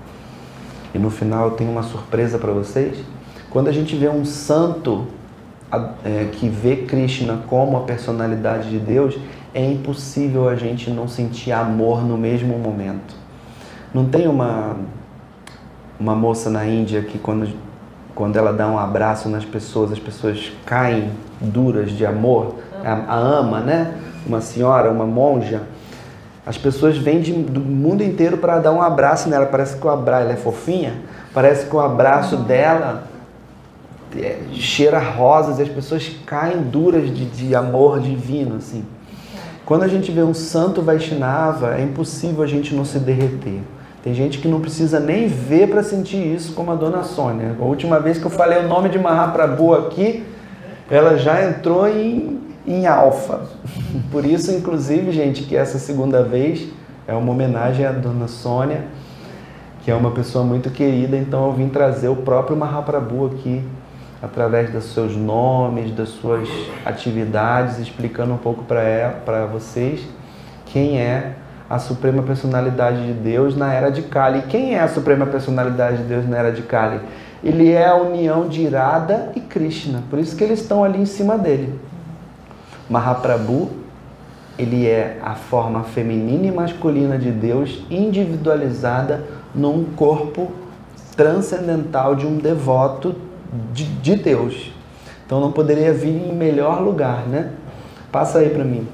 e no final eu tenho uma surpresa para vocês, quando a gente vê um santo é, que vê Krishna como a personalidade de Deus, é impossível a gente não sentir amor no mesmo momento. Não tem uma, uma moça na Índia que quando, quando ela dá um abraço nas pessoas, as pessoas caem duras de amor, a, a ama, né? Uma senhora, uma monja, as pessoas vêm de, do mundo inteiro para dar um abraço nela. Parece que o abraço, ela é fofinha, parece que o abraço dela é, cheira rosas e as pessoas caem duras de, de amor divino, assim. Quando a gente vê um santo Vaishnava, é impossível a gente não se derreter. Tem gente que não precisa nem ver para sentir isso, como a dona Sônia. A última vez que eu falei o nome de Mahaprabhu aqui, ela já entrou em, em alfa. Por isso, inclusive, gente, que essa segunda vez é uma homenagem à dona Sônia, que é uma pessoa muito querida, então eu vim trazer o próprio Mahaprabhu aqui através dos seus nomes, das suas atividades, explicando um pouco para vocês quem é a Suprema Personalidade de Deus na Era de Kali. E quem é a Suprema Personalidade de Deus na Era de Kali? Ele é a união de Radha e Krishna, por isso que eles estão ali em cima dele. Mahaprabhu, ele é a forma feminina e masculina de Deus individualizada num corpo transcendental de um devoto de, de Deus. Então não poderia vir em melhor lugar, né? Passa aí para mim.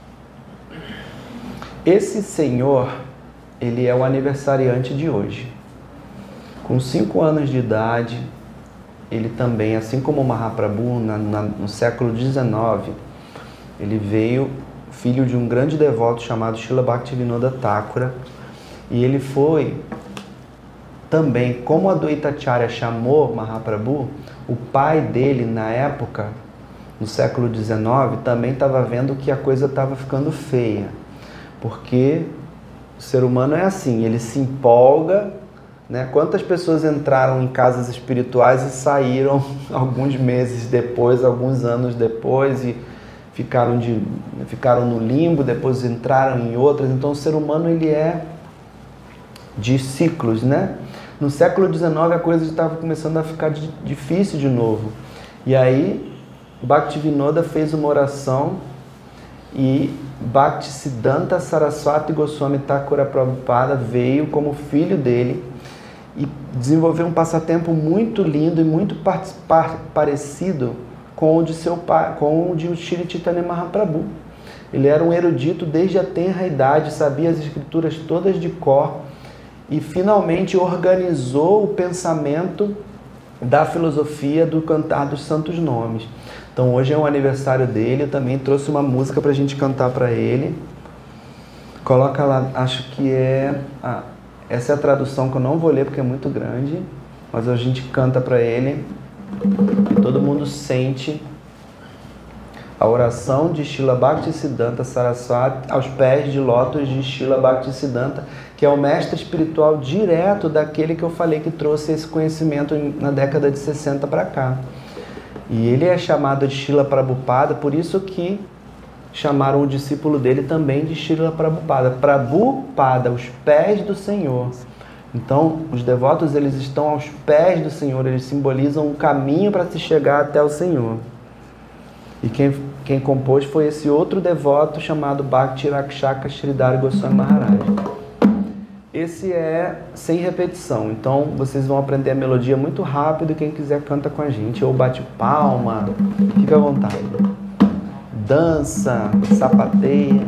Esse senhor, ele é o aniversariante de hoje. Com cinco anos de idade, ele também, assim como Mahaprabhu, na, na, no século dezenove, ele veio filho de um grande devoto chamado Srila Bhaktivinoda Thakura, e ele foi também, como a Advaitacharya chamou Mahaprabhu, o pai dele na época, no século dezenove, também estava vendo que a coisa estava ficando feia, porque o ser humano é assim, ele se empolga, né? Quantas pessoas entraram em casas espirituais e saíram alguns meses depois, alguns anos depois, e ficaram, de, ficaram no limbo, depois entraram em outras. Então o ser humano, ele é de ciclos, né? No século dezenove a coisa estava começando a ficar difícil de novo. E aí Bhaktivinoda fez uma oração e Bhaktisiddhanta Saraswati Goswami Thakura Prabhupada veio como filho dele e desenvolveu um passatempo muito lindo e muito parecido com o de seu pai, com o de Shri Chaitanya Mahaprabhu. Ele era um erudito desde a tenra idade, sabia as escrituras todas de cor e finalmente organizou o pensamento da filosofia do cantar dos santos nomes. Então hoje é o aniversário dele, eu também trouxe uma música para a gente cantar para ele. Coloca lá, acho que é... Ah, essa é a tradução que eu não vou ler porque é muito grande, mas a gente canta para ele e todo mundo sente a oração de Srila Bhaktisiddhanta Saraswati aos pés de lótus de Srila Bhaktisiddhanta, que é o mestre espiritual direto daquele que eu falei que trouxe esse conhecimento na década de sessenta para cá. E ele é chamado de Srila Prabhupada, por isso que chamaram o discípulo dele também de Srila Prabhupada. Prabhupada, os pés do Senhor. Então, os devotos, eles estão aos pés do Senhor, eles simbolizam um caminho para se chegar até o Senhor. E quem, quem compôs foi esse outro devoto chamado Bhakti Rakshaka Sridhar Goswami Maharaj. Esse é sem repetição, então vocês vão aprender a melodia muito rápido, quem quiser canta com a gente, ou bate palma, fica à vontade. Dança, sapateia.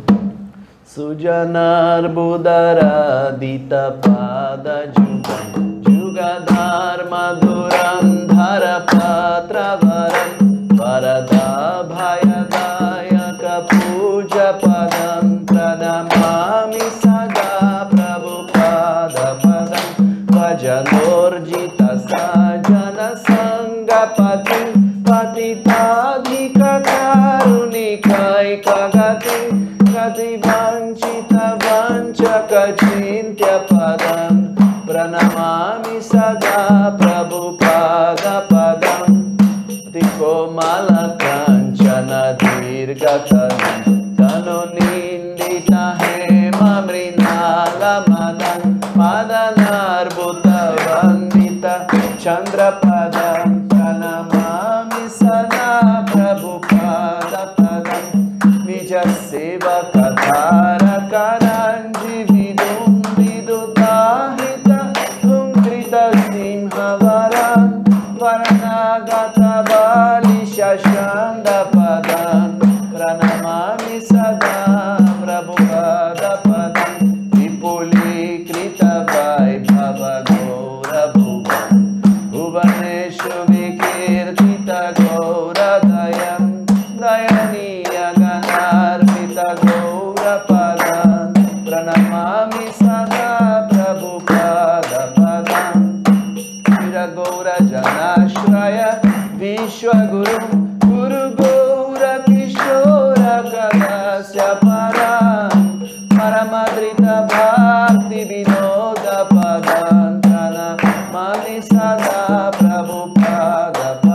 Sujanar Budara Dita Pada Jugam Jugadar Maduram Dhara Patra Varam Varada Bhayadaya Kapuja Padam Pranamami Sada Prabhupada Padam Vajanorjita Sajana Sangha Patim Patitadhika Karunikai Kagati Kativanchita Vanchaka Chintya Padam Pranamami Sada Prabhupada Padam Tikomala Kanchana Dirgatanam Tanu Nindita Hema Mrinala Madan Madanarbuta Vandita Chandra Padam Pranamami Sada Prabhupada Padam Vija Seva Katara Karanji Vidum Vidutahita Hunkrita Simhavaran Varanagata Bali Shashanda Padan Pranamami Sada Prabhupada Padam Vipuli Krita Vaibhava Gaura Bhuvan Bhuvaneshu Vikirtita Gaura Dayam Dayaniya Ganarvita Gaura Padam Pranamami Sada Prabhupada Padam Vira Gaura Janashraya Vishwaguru Guru Gaura Kishora Kadasya Param Paramadrita Bhakti Vinoda Padam Pranamami Sada Prabhupada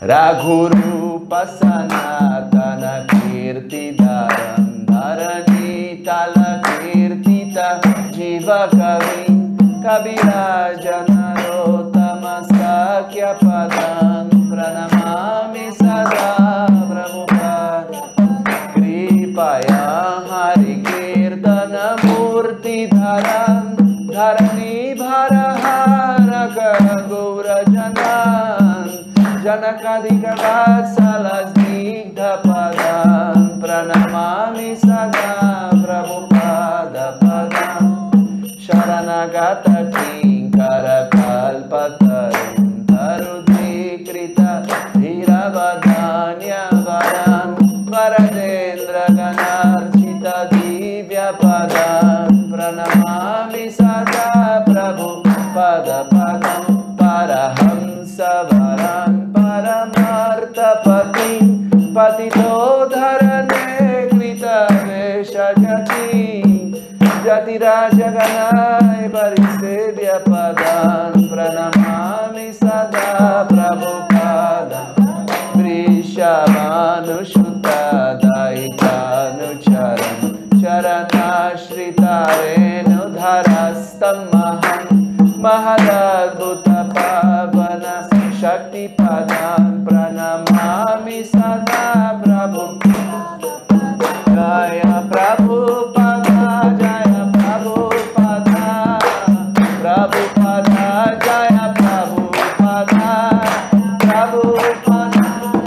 Raghurupa Sanatana Kirtidaram Dharani Tala Kirtita Jiva Kavim Kabiraja Narotama Sakya Padam Pranamami Sada Prabhupada Kripaya Hari Kirtana Murti Dharam Dharani Bharahara Gaura Janan Janakadika Vatsalas Digdha Padam Pranamami Sada Prabhupada Padam Sharanagata Kinkara Kalpatarum Tarudrikrita Dhiravadanya Varam Varadendra Ganarchita Divya Padam Pranamami Sada Prabhupada Padam Parahamsa Varam Paramartha Patim Patito Dharane Krita Vesha Jati Jati Raja Ganai Parisebhya Padam Pranamami Sada Prabhupada Vrishabhanu Shuddha Daitanu Charan Charanashritarenu Dharastam Maham Mahadadbhuta Pavana Shakti Padam Pranamami Sada Prabhupada Jaya Prabhupada Jaya Prabhupada Prabhupada Jaya Prabhupada Prabhupada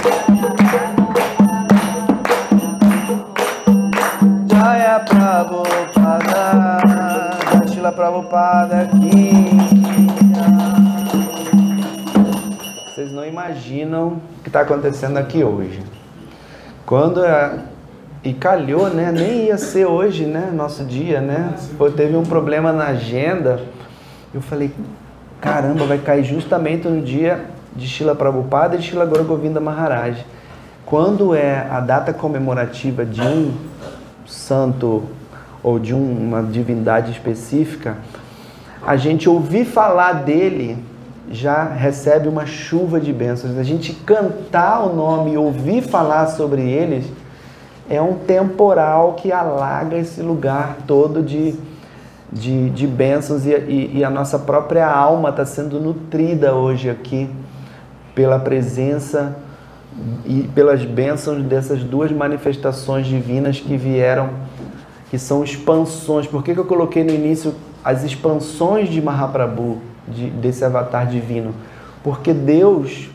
Jaya Prabhupada Shila Prabhupada aqui. Vocês não imaginam o que está acontecendo aqui hoje. Quando é, e calhou, né? Nem ia ser hoje, né? Nosso dia, né? Pô, teve um problema na agenda. Eu falei, caramba, vai cair justamente no dia de Srila Prabhupada e de Srila Gaura Govinda Maharaj. Quando é a data comemorativa de um santo ou de um, uma divindade específica, a gente ouvir falar dele já recebe uma chuva de bênçãos. A gente cantar o nome e ouvir falar sobre eles é um temporal que alaga esse lugar todo de, de, de bênçãos e, e, e a nossa própria alma está sendo nutrida hoje aqui pela presença e pelas bênçãos dessas duas manifestações divinas que vieram, que são expansões. Por que que eu coloquei no início as expansões de Mahaprabhu, de, desse avatar divino? Porque Deus,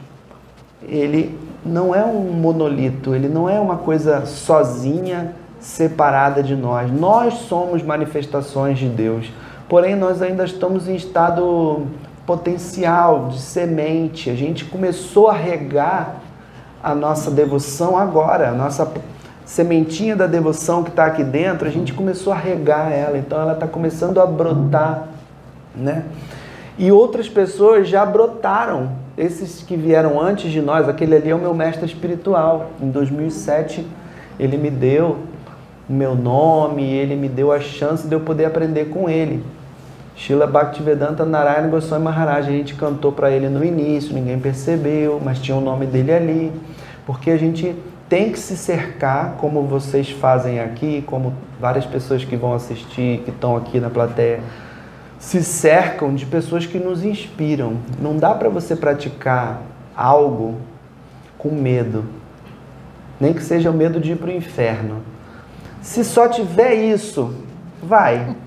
ele não é um monolito, ele não é uma coisa sozinha, separada de nós. Nós somos manifestações de Deus, porém nós ainda estamos em estado potencial, de semente. A gente começou a regar a nossa devoção agora, a nossa sementinha da devoção que está aqui dentro, a gente começou a regar ela, então ela está começando a brotar, né? E outras pessoas já brotaram, esses que vieram antes de nós. Aquele ali é o meu mestre espiritual. Em dois mil e sete ele me deu o meu nome, ele me deu a chance de eu poder aprender com ele. Srila Bhaktivedanta Narayana Goswami Maharaj, a gente cantou para ele no início, ninguém percebeu, mas tinha o nome dele ali, porque a gente tem que se cercar, como vocês fazem aqui, como várias pessoas que vão assistir, que estão aqui na plateia, se cercam de pessoas que nos inspiram. Não dá para você praticar algo com medo, nem que seja o medo de ir para o inferno. Se só tiver isso, vai.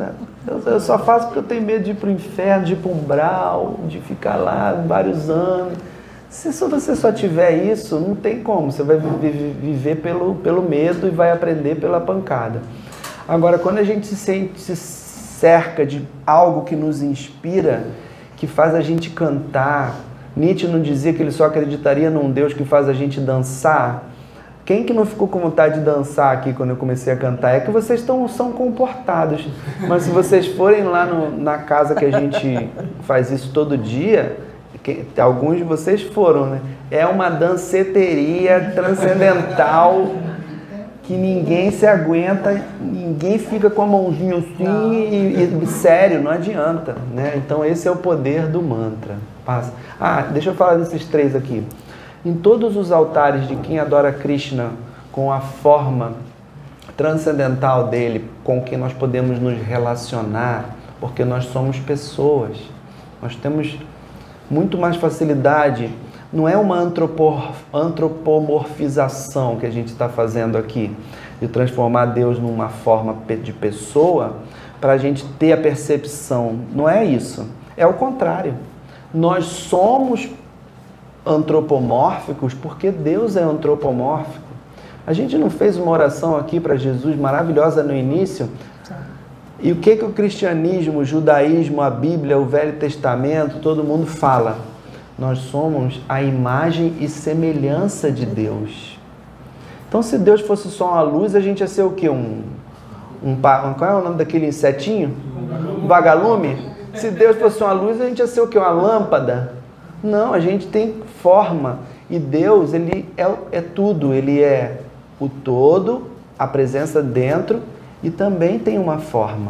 Eu só faço porque eu tenho medo de ir para o inferno, de ir para o umbral, de ficar lá vários anos. Se você só tiver isso, não tem como. Você vai viver pelo, pelo medo e vai aprender pela pancada. Agora, quando a gente se sente... Se cerca de algo que nos inspira, que faz a gente cantar. Nietzsche não dizia que ele só acreditaria num Deus que faz a gente dançar? Quem que não ficou com vontade de dançar aqui quando eu comecei a cantar? É que vocês tão, são comportados. Mas se vocês forem lá no, na casa que a gente faz isso todo dia, que, alguns de vocês foram, né? É uma danceteria transcendental que ninguém se aguenta, ninguém fica com a mãozinha assim e, e sério, não adianta, né? Então esse é o poder do mantra. Passa. Ah, deixa eu falar desses três aqui. Em todos os altares de quem adora Krishna com a forma transcendental dele, com quem nós podemos nos relacionar, porque nós somos pessoas. Nós temos muito mais facilidade. Não é uma antropomorfização que a gente está fazendo aqui, de transformar Deus numa forma de pessoa para a gente ter a percepção. Não é isso. É o contrário. Nós somos antropomórficos porque Deus é antropomórfico. A gente não fez uma oração aqui para Jesus maravilhosa no início? E o que que o cristianismo, o judaísmo, a Bíblia, o Velho Testamento, todo mundo fala? Nós somos a imagem e semelhança de Deus. Então, se Deus fosse só uma luz, a gente ia ser o quê? Um, um, qual é o nome daquele insetinho? Um vagalume? Se Deus fosse uma luz, a gente ia ser o quê? Uma lâmpada? Não, a gente tem forma. E Deus, ele é, é tudo. Ele é o todo, a presença dentro, e também tem uma forma.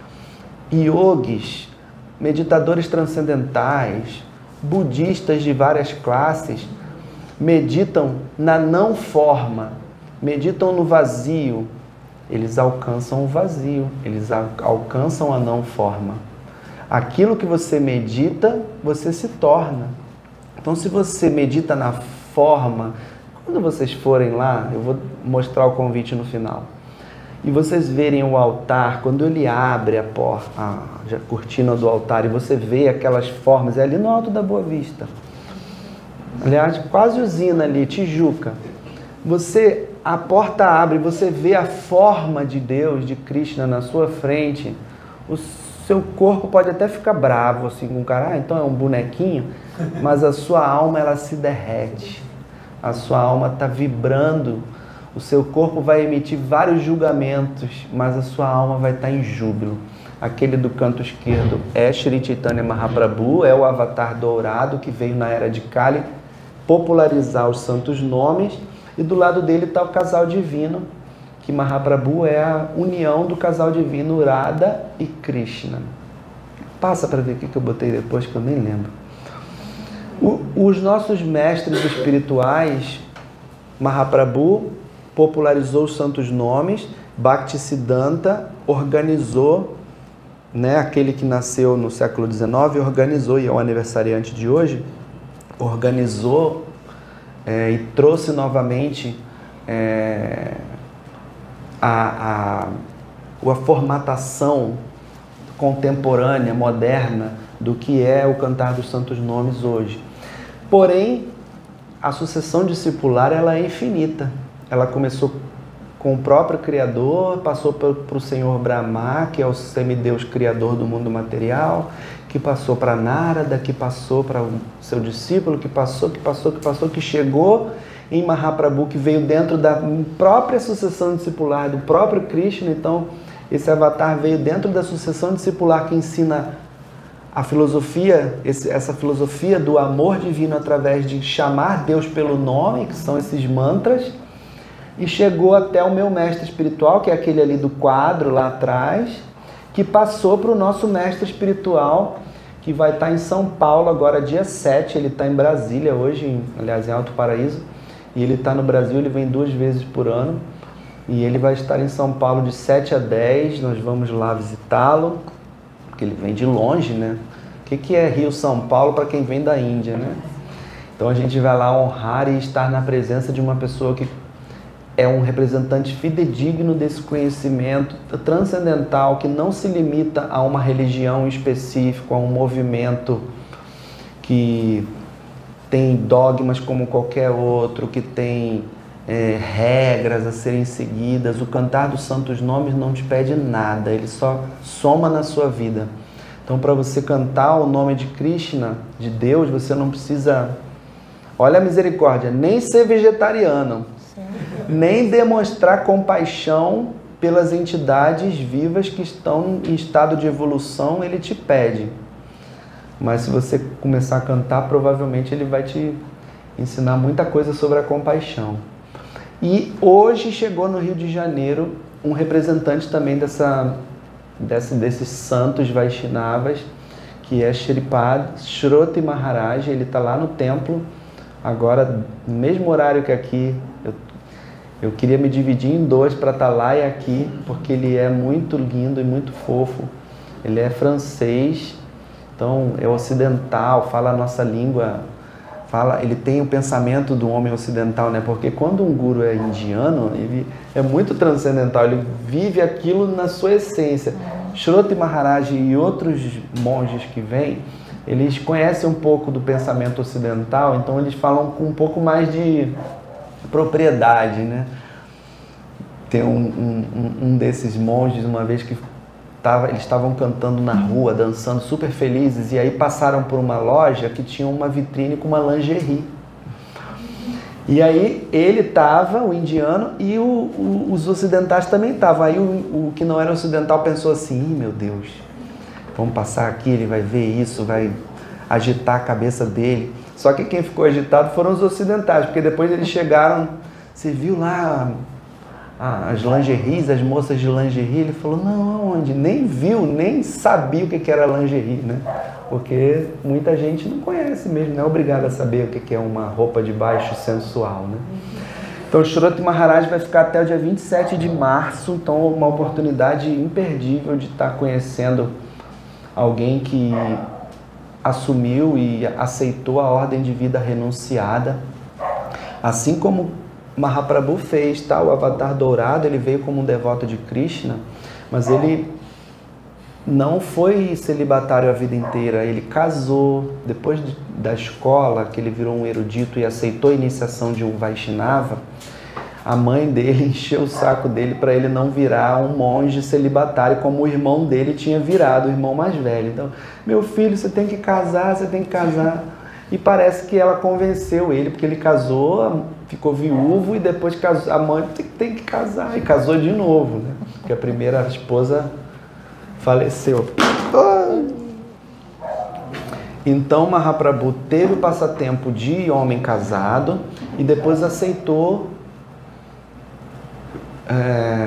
Yogis, meditadores transcendentais, budistas de várias classes, meditam na não forma, meditam no vazio. Eles alcançam o vazio, eles alcançam a não forma. Aquilo que você medita, você se torna. Então, se você medita na forma, quando vocês forem lá, eu vou mostrar o convite no final, e vocês verem o altar, quando ele abre a porta, a cortina do altar, e você vê aquelas formas, é ali no Alto da Boa Vista. Aliás, quase usina ali, Tijuca. Você, a porta abre, você vê a forma de Deus, de Krishna na sua frente, o seu corpo pode até ficar bravo, assim, com o cara, ah, então é um bonequinho, mas a sua alma, ela se derrete. A sua alma está vibrando, o seu corpo vai emitir vários julgamentos, mas a sua alma vai estar em júbilo. Aquele do canto esquerdo é Shri Chaitanya Mahaprabhu, é o avatar dourado que veio na era de Kali popularizar os santos nomes, e do lado dele está o casal divino, que Mahaprabhu é a união do casal divino Radha e Krishna. Passa para ver o que eu botei depois, que eu nem lembro. O, os nossos mestres espirituais, Mahaprabhu popularizou os santos nomes, Bhaktisiddhanta organizou, né, aquele que nasceu no século dezenove, organizou, e é o aniversariante de hoje, organizou é, e trouxe novamente é, a, a, a formatação contemporânea, moderna, do que é o Cantar dos Santos Nomes hoje. Porém, a sucessão discipular, ela é infinita. Ela começou com o próprio Criador, passou para o Senhor Brahma, que é o semideus criador do mundo material, que passou para Narada, que passou para o seu discípulo, que passou, que passou, que passou, que chegou em Mahaprabhu, que veio dentro da própria sucessão discipular, do próprio Krishna. Então, esse avatar veio dentro da sucessão discipular que ensina a filosofia, esse, essa filosofia do amor divino através de chamar Deus pelo nome, que são esses mantras, e chegou até o meu mestre espiritual, que é aquele ali do quadro lá atrás, que passou para o nosso mestre espiritual, que vai estar em São Paulo agora dia sete, ele está em Brasília hoje, em, aliás em Alto Paraíso, e ele está no Brasil, ele vem duas vezes por ano, e ele vai estar em São Paulo de sete a dez, nós vamos lá visitá-lo, porque ele vem de longe, né? O que, que é Rio-São Paulo para quem vem da Índia, né? Então a gente vai lá honrar e estar na presença de uma pessoa que é um representante fidedigno desse conhecimento transcendental, que não se limita a uma religião específica, a um movimento que tem dogmas como qualquer outro, que tem é, regras a serem seguidas. O Cantar dos Santos Nomes não te pede nada, ele só soma na sua vida. Então, para você cantar o nome de Krishna, de Deus, você não precisa, olha a misericórdia, nem ser vegetariano, sim, nem demonstrar compaixão pelas entidades vivas que estão em estado de evolução, ele te pede. Mas se você começar a cantar, provavelmente ele vai te ensinar muita coisa sobre a compaixão. E hoje chegou no Rio de Janeiro um representante também dessa, desse, desses santos Vaishnavas, que é Shripad Shruti Maharaj. Ele está lá no templo agora, no mesmo horário que aqui, eu, eu queria me dividir em dois para estar lá e aqui, porque ele é muito lindo e muito fofo. Ele é francês, então é ocidental, fala a nossa língua, fala, ele tem o pensamento do homem ocidental, né? Porque quando um guru é indiano, ele é muito transcendental, ele vive aquilo na sua essência. Shroti Maharaj e outros monges que vêm, eles conhecem um pouco do pensamento ocidental, então eles falam com um pouco mais de propriedade, né? Tem um, um, um desses monges, uma vez que tava, eles estavam cantando na rua, dançando super felizes, e aí passaram por uma loja que tinha uma vitrine com uma lingerie. E aí ele estava, o indiano, e o, o, os ocidentais também estavam. Aí o, o que não era ocidental pensou assim, Ih, meu Deus, vamos passar aqui, ele vai ver isso, vai agitar a cabeça dele. Só que quem ficou agitado foram os ocidentais, porque depois eles chegaram, você viu lá as lingeries, as moças de lingerie? Ele falou, não, aonde? Nem viu, nem sabia o que era lingerie, né? Porque muita gente não conhece mesmo, não é obrigado a saber o que é uma roupa de baixo sensual, né? Então o Shroti Maharaj vai ficar até o dia vinte e sete de março, então uma oportunidade imperdível de estar conhecendo alguém que assumiu e aceitou a ordem de vida renunciada, assim como Mahaprabhu fez, tá? O Avatar Dourado, ele veio como um devoto de Krishna, mas ele não foi celibatário a vida inteira, ele casou, depois de, da escola, que ele virou um erudito e aceitou a iniciação de um Vaishnava, a mãe dele encheu o saco dele para ele não virar um monge celibatário, como o irmão dele tinha virado, o irmão mais velho. Então, meu filho, você tem que casar, você tem que casar. E parece que ela convenceu ele, porque ele casou, ficou viúvo e depois casou, a mãe tem, tem que casar, e casou de novo, né? Porque a primeira esposa faleceu. Então Mahaprabhu teve o passatempo de homem casado e depois aceitou é,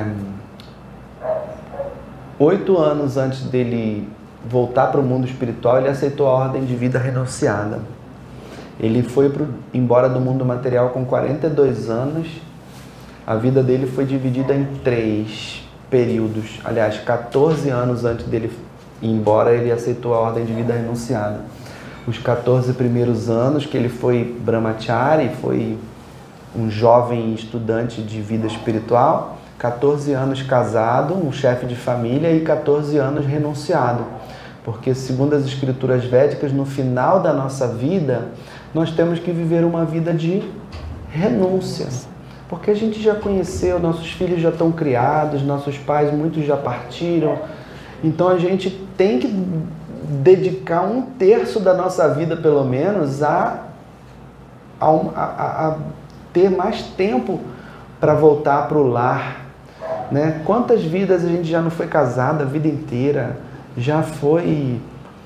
oito anos antes dele voltar para o mundo espiritual, ele aceitou a ordem de vida renunciada. Ele foi pro, embora do mundo material com quarenta e dois anos. A vida dele foi dividida em três períodos. Aliás, quatorze anos antes dele ir embora, ele aceitou a ordem de vida renunciada. Os quatorze primeiros anos que ele foi brahmachari, foi um jovem estudante de vida espiritual, quatorze anos casado, um chefe de família, e quatorze anos renunciado. Porque, segundo as escrituras védicas, no final da nossa vida, nós temos que viver uma vida de renúncia. Porque a gente já conheceu, nossos filhos já estão criados, nossos pais, muitos já partiram. Então a gente tem que dedicar um terço da nossa vida, pelo menos, a, a, a, a ter mais tempo para voltar para o lar. Né? Quantas vidas a gente já não foi casada a vida inteira, já foi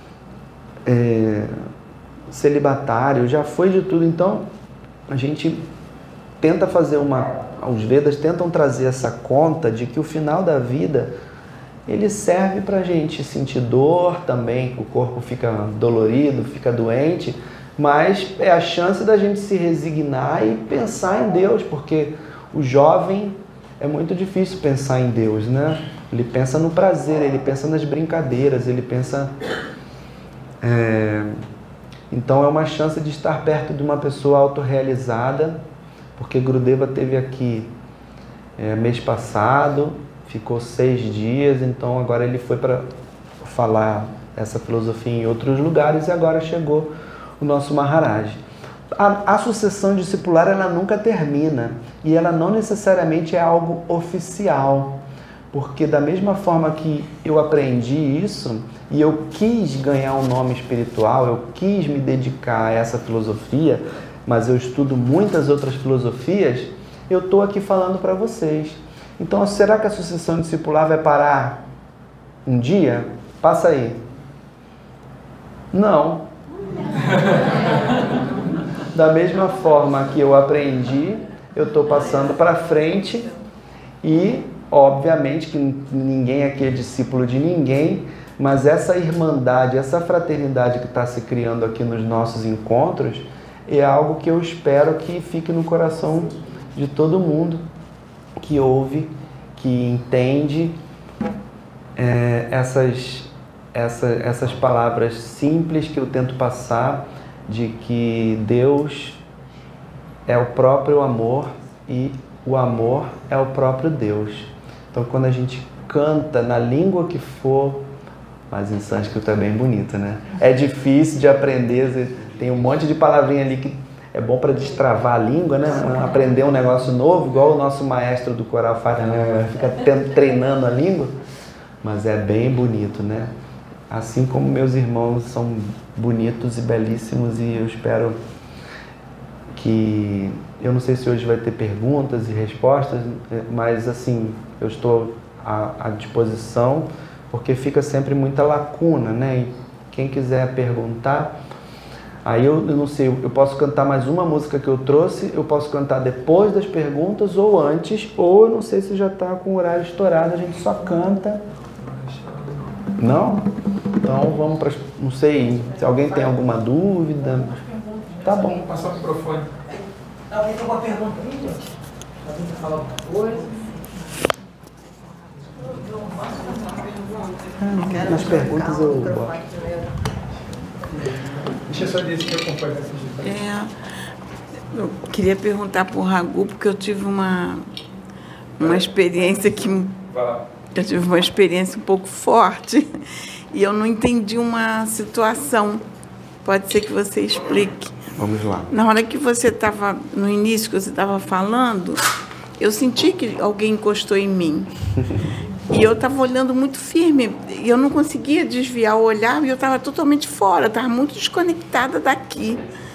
é, celibatário, já foi de tudo. Então a gente tenta fazer uma... Os Vedas tentam trazer essa conta de que o final da vida ele serve para a gente sentir dor também, o corpo fica dolorido, fica doente, mas é a chance da gente se resignar e pensar em Deus, porque o jovem é muito difícil pensar em Deus, né? Ele pensa no prazer, ele pensa nas brincadeiras, ele pensa... É... Então é uma chance de estar perto de uma pessoa autorrealizada, porque Gurudeva teve aqui é, mês passado, ficou seis dias, então agora ele foi para falar essa filosofia em outros lugares e agora chegou o nosso Maharaj. A, a sucessão discipular ela nunca termina e ela não necessariamente é algo oficial, porque da mesma forma que eu aprendi isso e eu quis ganhar um nome espiritual, eu quis me dedicar a essa filosofia, mas eu estudo muitas outras filosofias, eu estou aqui falando para vocês. Então, será que a sucessão discipular vai parar um dia? Passa aí. Não. Da mesma forma que eu aprendi, eu estou passando para frente e, obviamente, que ninguém aqui é discípulo de ninguém, mas essa irmandade, essa fraternidade que está se criando aqui nos nossos encontros, é algo que eu espero que fique no coração de todo mundo que ouve, que entende é, essas, essa, essas palavras simples que eu tento passar, de que Deus é o próprio amor e o amor é o próprio Deus. Então, quando a gente canta na língua que for, mas em sânscrito é bem bonito, né? É difícil de aprender, tem um monte de palavrinha ali que é bom para destravar a língua, né? Aprender um negócio novo, igual o nosso maestro do coral faz, né? Fica treinando a língua, mas é bem bonito, né? Assim como meus irmãos são bonitos e belíssimos, e eu espero que... Eu não sei se hoje vai ter perguntas e respostas, mas assim, eu estou à, à disposição, porque fica sempre muita lacuna, né? E quem quiser perguntar, aí eu, eu não sei, eu posso cantar mais uma música que eu trouxe, eu posso cantar depois das perguntas ou antes, ou eu não sei se já está com o horário estourado, a gente só canta. Não? Então vamos para... Não sei, se alguém tem alguma dúvida. Tá bom. Vamos passar o microfone. Alguém tem alguma pergunta aí, gente? Alguém quer falar alguma coisa? Ah, nas perguntas eu boto. Deixa eu só dizer que eu acompanho essa gente. É, eu queria perguntar para o Raghu, porque eu tive uma, uma experiência que... Eu tive uma experiência um pouco forte e eu não entendi uma situação. Pode ser que você explique. Vamos lá. Na hora que você estava, no início que você estava falando, eu senti que alguém encostou em mim. E eu estava olhando muito firme, e eu não conseguia desviar o olhar, e eu estava totalmente fora, estava muito desconectada daqui.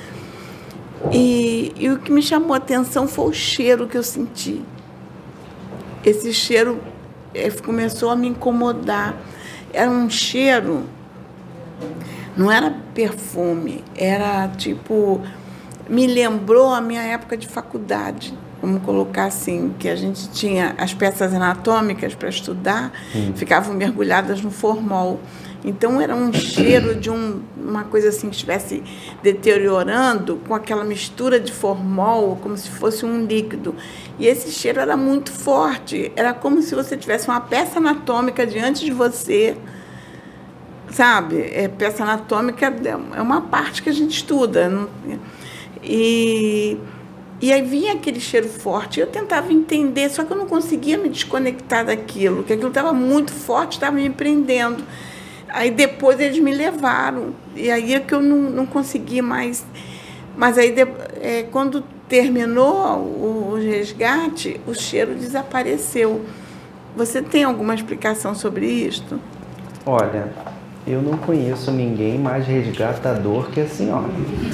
E, e o que me chamou a atenção foi o cheiro que eu senti. Esse cheiro é, começou a me incomodar. Era um cheiro, não era perfume, era tipo... Me lembrou a minha época de faculdade. Vamos colocar assim, que a gente tinha as peças anatômicas para estudar, hum. ficavam mergulhadas no formol. Então, era um cheiro de um, uma coisa assim que estivesse deteriorando, com aquela mistura de formol, como se fosse um líquido. E esse cheiro era muito forte. Era como se você tivesse uma peça anatômica diante de você, sabe? É, peça anatômica é uma parte que a gente estuda. Não, e... E aí vinha aquele cheiro forte, eu tentava entender, só que eu não conseguia me desconectar daquilo, porque aquilo estava muito forte, estava me prendendo. Aí depois eles me levaram, e aí é que eu não, não consegui mais. Mas aí, é, quando terminou o, o resgate, o cheiro desapareceu. Você tem alguma explicação sobre isto? Olha, eu não conheço ninguém mais resgatador que a senhora.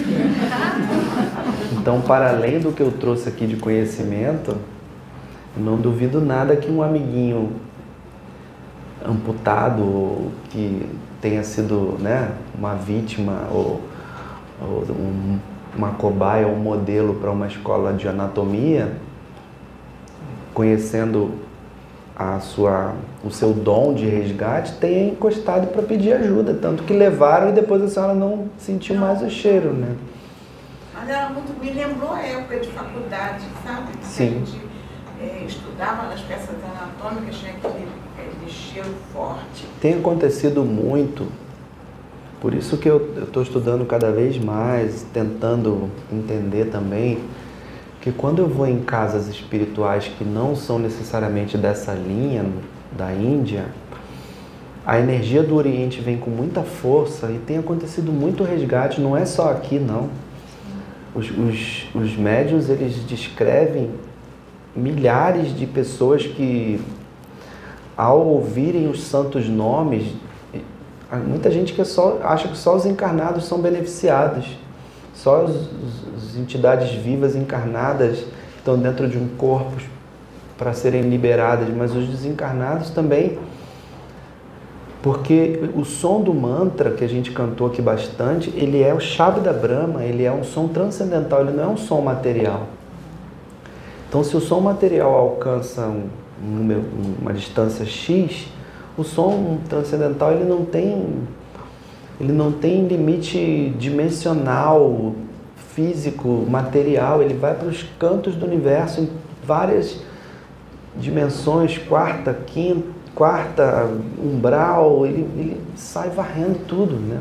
Então, para além do que eu trouxe aqui de conhecimento, eu não duvido nada que um amiguinho amputado, ou que tenha sido, né, uma vítima, ou, ou um, uma cobaia, um modelo para uma escola de anatomia, conhecendo a sua, o seu dom de resgate, tenha encostado para pedir ajuda, tanto que levaram e depois a senhora não sentiu mais o cheiro, né? Mas era muito, me lembrou a época de faculdade, sabe? Que Sim. a gente é, estudava nas peças anatômicas, tinha aquele, aquele cheiro forte. Tem acontecido muito, por isso que eu estou estudando cada vez mais, tentando entender também, que quando eu vou em casas espirituais que não são necessariamente dessa linha da Índia, a energia do Oriente vem com muita força e tem acontecido muito resgate, não é só aqui não. Os, os, os médiuns, eles descrevem milhares de pessoas que, ao ouvirem os santos nomes, muita gente que é só, acha que só os encarnados são beneficiados, só as, as entidades vivas encarnadas estão dentro de um corpo para serem liberadas, mas os desencarnados também, porque o som do mantra que a gente cantou aqui bastante, ele é o Shabda Brahma, ele é um som transcendental, ele não é um som material. Então, se o som material alcança um, um número, uma distância X, o som transcendental ele não tem, ele não tem limite dimensional, físico, material, ele vai para os cantos do universo, em várias dimensões, quarta, quinta, quarta, umbral, ele, ele sai varrendo tudo, né?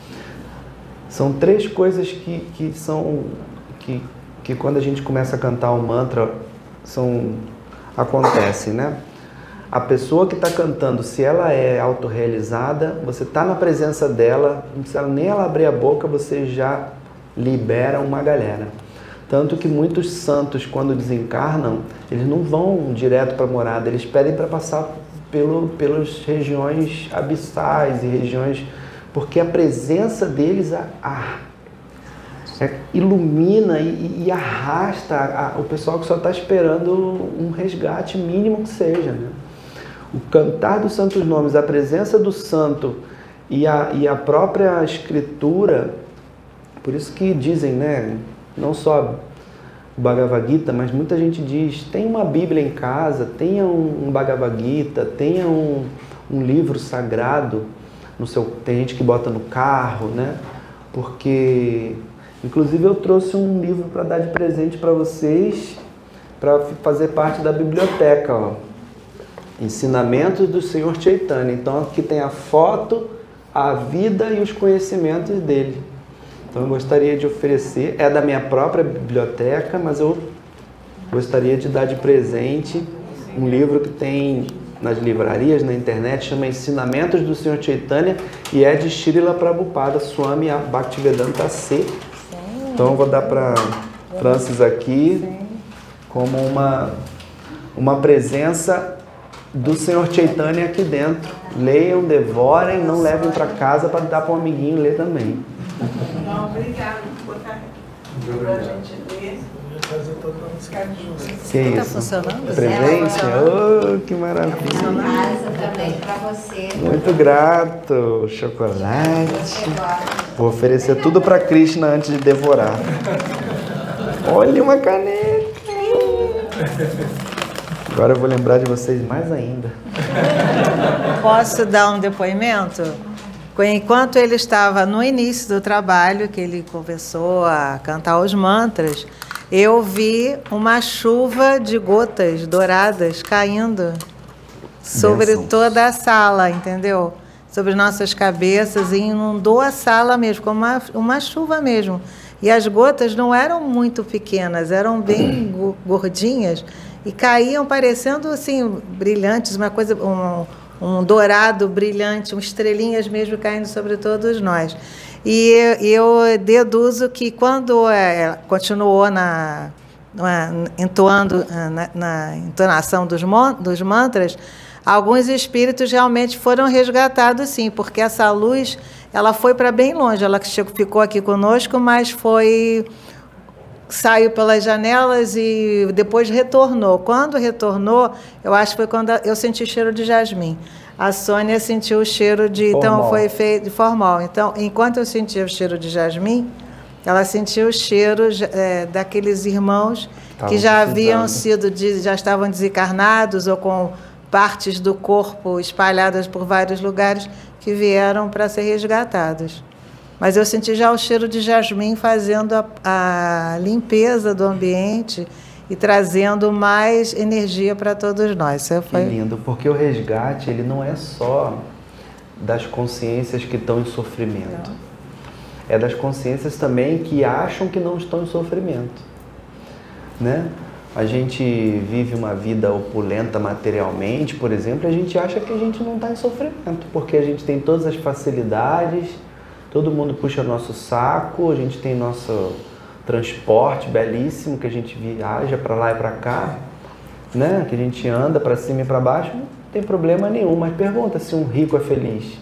São três coisas que, que são, que, que quando a gente começa a cantar o mantra, são, acontecem, né? A pessoa que está cantando, se ela é autorrealizada, você está na presença dela, não precisa nem ela abrir a boca, você já libera uma galera. Tanto que muitos santos, quando desencarnam, eles não vão direto para a morada, eles pedem para passar pelo, pelas regiões abissais e regiões... Porque a presença deles a, a, é, ilumina e, e arrasta a, a, o pessoal que só está esperando um resgate mínimo que seja, né? O cantar dos santos nomes, a presença do santo e a, e a própria escritura, por isso que dizem, né, não só o Bhagavad Gita, mas muita gente diz, tem uma Bíblia em casa, tenha um, um Bhagavad Gita, tenha um, um livro sagrado, no seu, tem gente que bota no carro, né, porque, inclusive eu trouxe um livro para dar de presente para vocês, para fazer parte da biblioteca, ó. Ensinamentos do Senhor Chaitanya. Então aqui tem a foto, a vida e os conhecimentos dele. Então eu gostaria de oferecer, é da minha própria biblioteca, mas eu gostaria de dar de presente um livro que tem nas livrarias, na internet, chama Ensinamentos do Senhor Chaitanya e é de Srila Prabhupada Swami Bhaktivedanta C. Então eu vou dar para Francis aqui como uma, uma presença do Senhor Chaitanya aqui dentro. Leiam, devorem, não levem para casa para dar para um amiguinho ler também. Não, obrigado por botar para a gente ler. Que Está isso? funcionando? Presente? Oh, que maravilha. Casa também para você. Muito grato. Chocolate. Vou oferecer tudo para Krishna antes de devorar. Olha uma caneta. Agora eu vou lembrar de vocês mais ainda. Posso dar um depoimento? Enquanto ele estava no início do trabalho, que ele começou a cantar os mantras, eu vi uma chuva de gotas douradas caindo sobre Bênçãos. toda a sala, entendeu? Sobre nossas cabeças, e inundou a sala mesmo, como uma, uma chuva mesmo. E as gotas não eram muito pequenas, eram bem go- gordinhas e caíam parecendo assim, brilhantes, uma coisa, um, um dourado brilhante, um estrelinhas mesmo caindo sobre todos nós. E eu deduzo que quando é, continuou na, na, entoando, na, na entonação dos, mon, dos mantras, alguns espíritos realmente foram resgatados, sim, porque essa luz ela foi para bem longe. Ela chegou, ficou aqui conosco, mas foi saiu pelas janelas e depois retornou. Quando retornou, eu acho que foi quando eu senti cheiro de jasmim. A Sônia sentiu o cheiro de... Formal. Então, foi feito de formal. Então, enquanto eu sentia o cheiro de jasmim, ela sentiu o cheiro é, daqueles irmãos Estavam que já haviam precisando. sido, já estavam desencarnados ou com partes do corpo espalhadas por vários lugares que vieram para ser resgatados. Mas eu senti já o cheiro de jasmim fazendo a, a limpeza do ambiente e trazendo mais energia para todos nós. Isso Que foi... lindo, porque o resgate ele não é só das consciências que estão em sofrimento. É das consciências também que acham que não estão em sofrimento, né? A gente vive uma vida opulenta materialmente, por exemplo, e a gente acha que a gente não está em sofrimento, porque a gente tem todas as facilidades, todo mundo puxa nosso saco, a gente tem nosso transporte belíssimo, que a gente viaja para lá e para cá, né? Que a gente anda para cima e para baixo, não tem problema nenhum. Mas pergunta se um rico é feliz,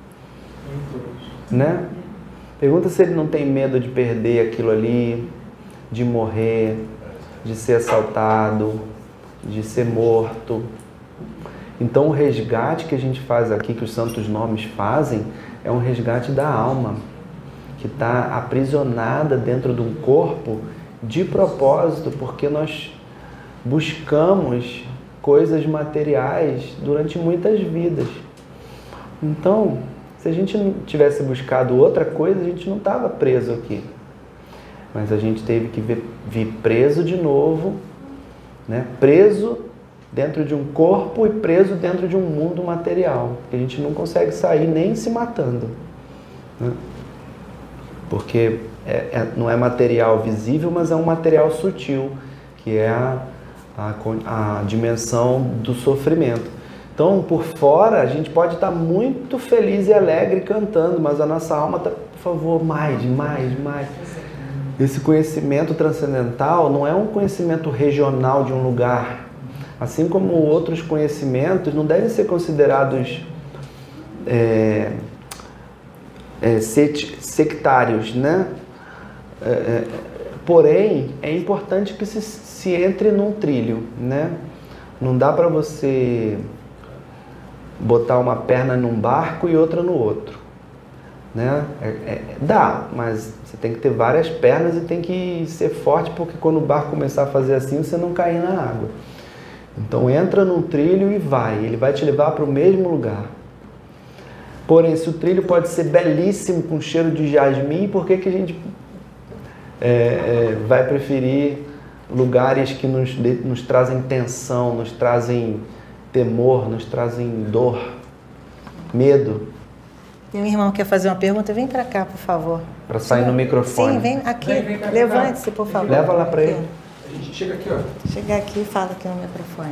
né? Pergunta se ele não tem medo de perder aquilo ali, de morrer, de ser assaltado, de ser morto. Então o resgate que a gente faz aqui, que os santos nomes fazem, é um resgate da alma, que está aprisionada dentro de um corpo de propósito, porque nós buscamos coisas materiais durante muitas vidas. Então, se a gente não tivesse buscado outra coisa, a gente não estava preso aqui. mas a gente teve que vir, vir preso de novo, né? Preso dentro de um corpo e preso dentro de um mundo material. A gente não consegue sair nem se matando, né? Porque é, é, não é material visível, mas é um material sutil, que é a, a, a dimensão do sofrimento. Então, por fora, a gente pode estar muito feliz e alegre cantando, mas a nossa alma está, por favor, mais, mais, mais. Esse conhecimento transcendental não é um conhecimento regional de um lugar. Assim como outros conhecimentos não devem ser considerados é, é, sectários, né? É, é, porém, é importante que se, se entre num trilho, né? Não dá para você botar uma perna num barco e outra no outro, né? É, é, dá, mas você tem que ter várias pernas e tem que ser forte, porque quando o barco começar a fazer assim, você não cair na água. Então entra num trilho e vai, ele vai te levar para o mesmo lugar. Porém, se o trilho pode ser belíssimo, com cheiro de jasmim, por que que a gente é, é, vai preferir lugares que nos, nos trazem tensão, nos trazem temor, nos trazem dor, medo? Meu irmão quer fazer uma pergunta, vem para cá, por favor. Para sair no microfone. Sim, vem aqui, Vem, vem cá, levante-se, por favor. Leva lá para ele. A gente chega aqui, ó. Chega aqui e fala aqui no microfone.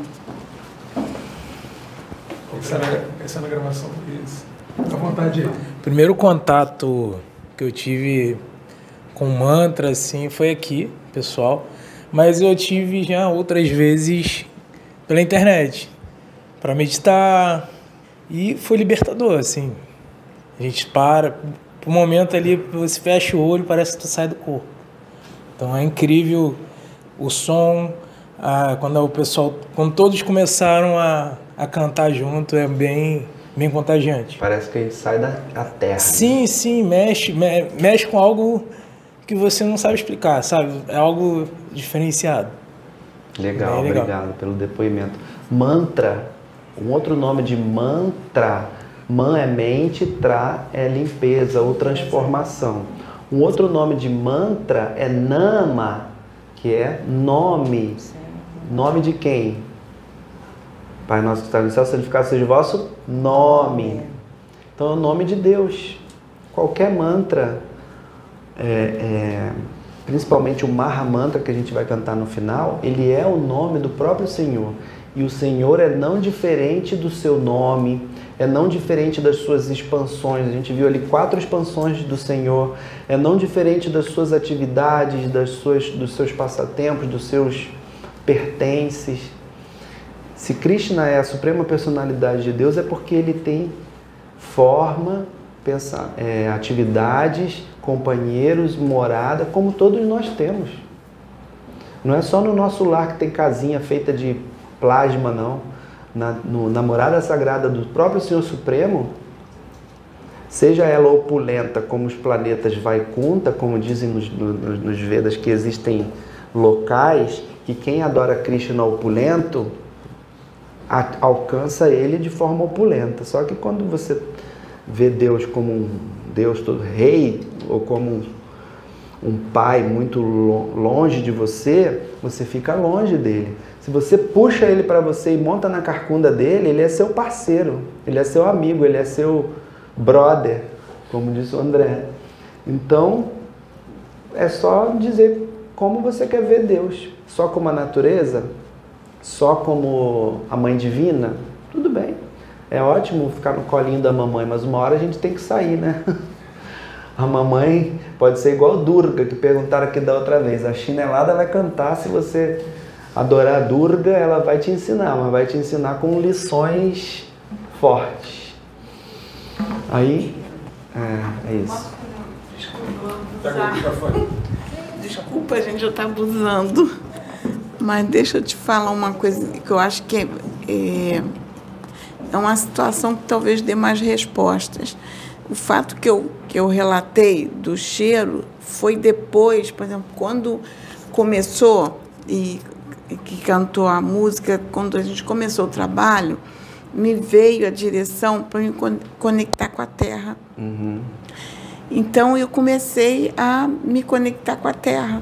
Essa é na, essa é na gravação. Isso. Fica à vontade. Primeiro contato que eu tive com mantra, assim, foi aqui, pessoal. Mas eu tive já outras vezes pela internet, para meditar. E foi libertador, assim. A gente para, por um momento ali, você fecha o olho, parece que tu sai do corpo. Então é incrível o som, a, quando o pessoal, quando todos começaram a, a cantar junto, é bem, bem contagiante. Parece que a gente sai da, da terra. Sim, né? sim, mexe, me, mexe com algo que você não sabe explicar, sabe? É algo diferenciado. Legal, legal. Obrigado pelo depoimento. Mantra, um outro nome de mantra, man é mente, tra é limpeza ou transformação. Um outro nome de mantra é nama, que é nome. Nome de quem? Pai nosso que está no céu, santificado seja o vosso nome. Então é o nome de Deus. Qualquer mantra, é, é, principalmente o Maha Mantra que a gente vai cantar no final, ele é o nome do próprio Senhor. E o Senhor é não diferente do seu nome, é não diferente das suas expansões. A gente viu ali quatro expansões do Senhor. É não diferente das suas atividades, das suas, dos seus passatempos, dos seus pertences. Se Krishna é a suprema personalidade de Deus, é porque ele tem forma, pensa, é, atividades, companheiros, morada, como todos nós temos. Não é só no nosso lar que tem casinha feita de plasma, não. Na, no, na morada sagrada do próprio Senhor Supremo, seja ela opulenta como os planetas Vaikunta, como dizem nos, nos, nos Vedas que existem locais que quem adora Krishna opulento a, alcança ele de forma opulenta. Só que quando você vê Deus como um Deus todo rei ou como um, um pai muito longe de você, você fica longe dele. Se você puxa ele para você e monta na carcunda dele, ele é seu parceiro, ele é seu amigo, ele é seu brother, como disse o André. Então, é só dizer como você quer ver Deus. Só como a natureza? Só como a mãe divina? Tudo bem. É ótimo ficar no colinho da mamãe, mas uma hora a gente tem que sair, né? A mamãe pode ser igual Durga, que perguntaram aqui da outra vez. A chinelada vai cantar se você adorar a Durga, ela vai te ensinar, mas vai te ensinar com lições fortes. Aí, é, é isso. Desculpa, a gente já está abusando, mas deixa eu te falar uma coisa que eu acho que é, é, é uma situação que talvez dê mais respostas. O fato que eu, que eu relatei do cheiro foi depois, por exemplo, quando começou e que cantou a música, quando a gente começou o trabalho, me veio a direção para me conectar com a terra. Uhum. Então eu comecei a me conectar com a Terra.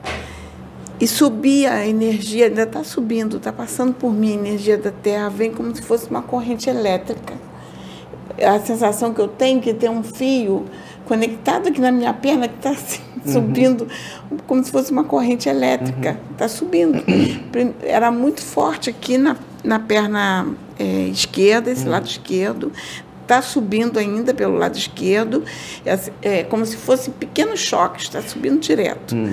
E subia a energia, ainda está subindo, está passando por mim a energia da Terra, vem como se fosse uma corrente elétrica. A sensação que eu tenho é que tem um fio conectado aqui na minha perna que está assim, uhum. subindo, como se fosse uma corrente elétrica. Está uhum. subindo. Era muito forte aqui na, na perna é, esquerda, esse uhum. lado esquerdo. Está subindo ainda pelo lado esquerdo, é, é como se fosse pequenos choques, está subindo direto. Uhum.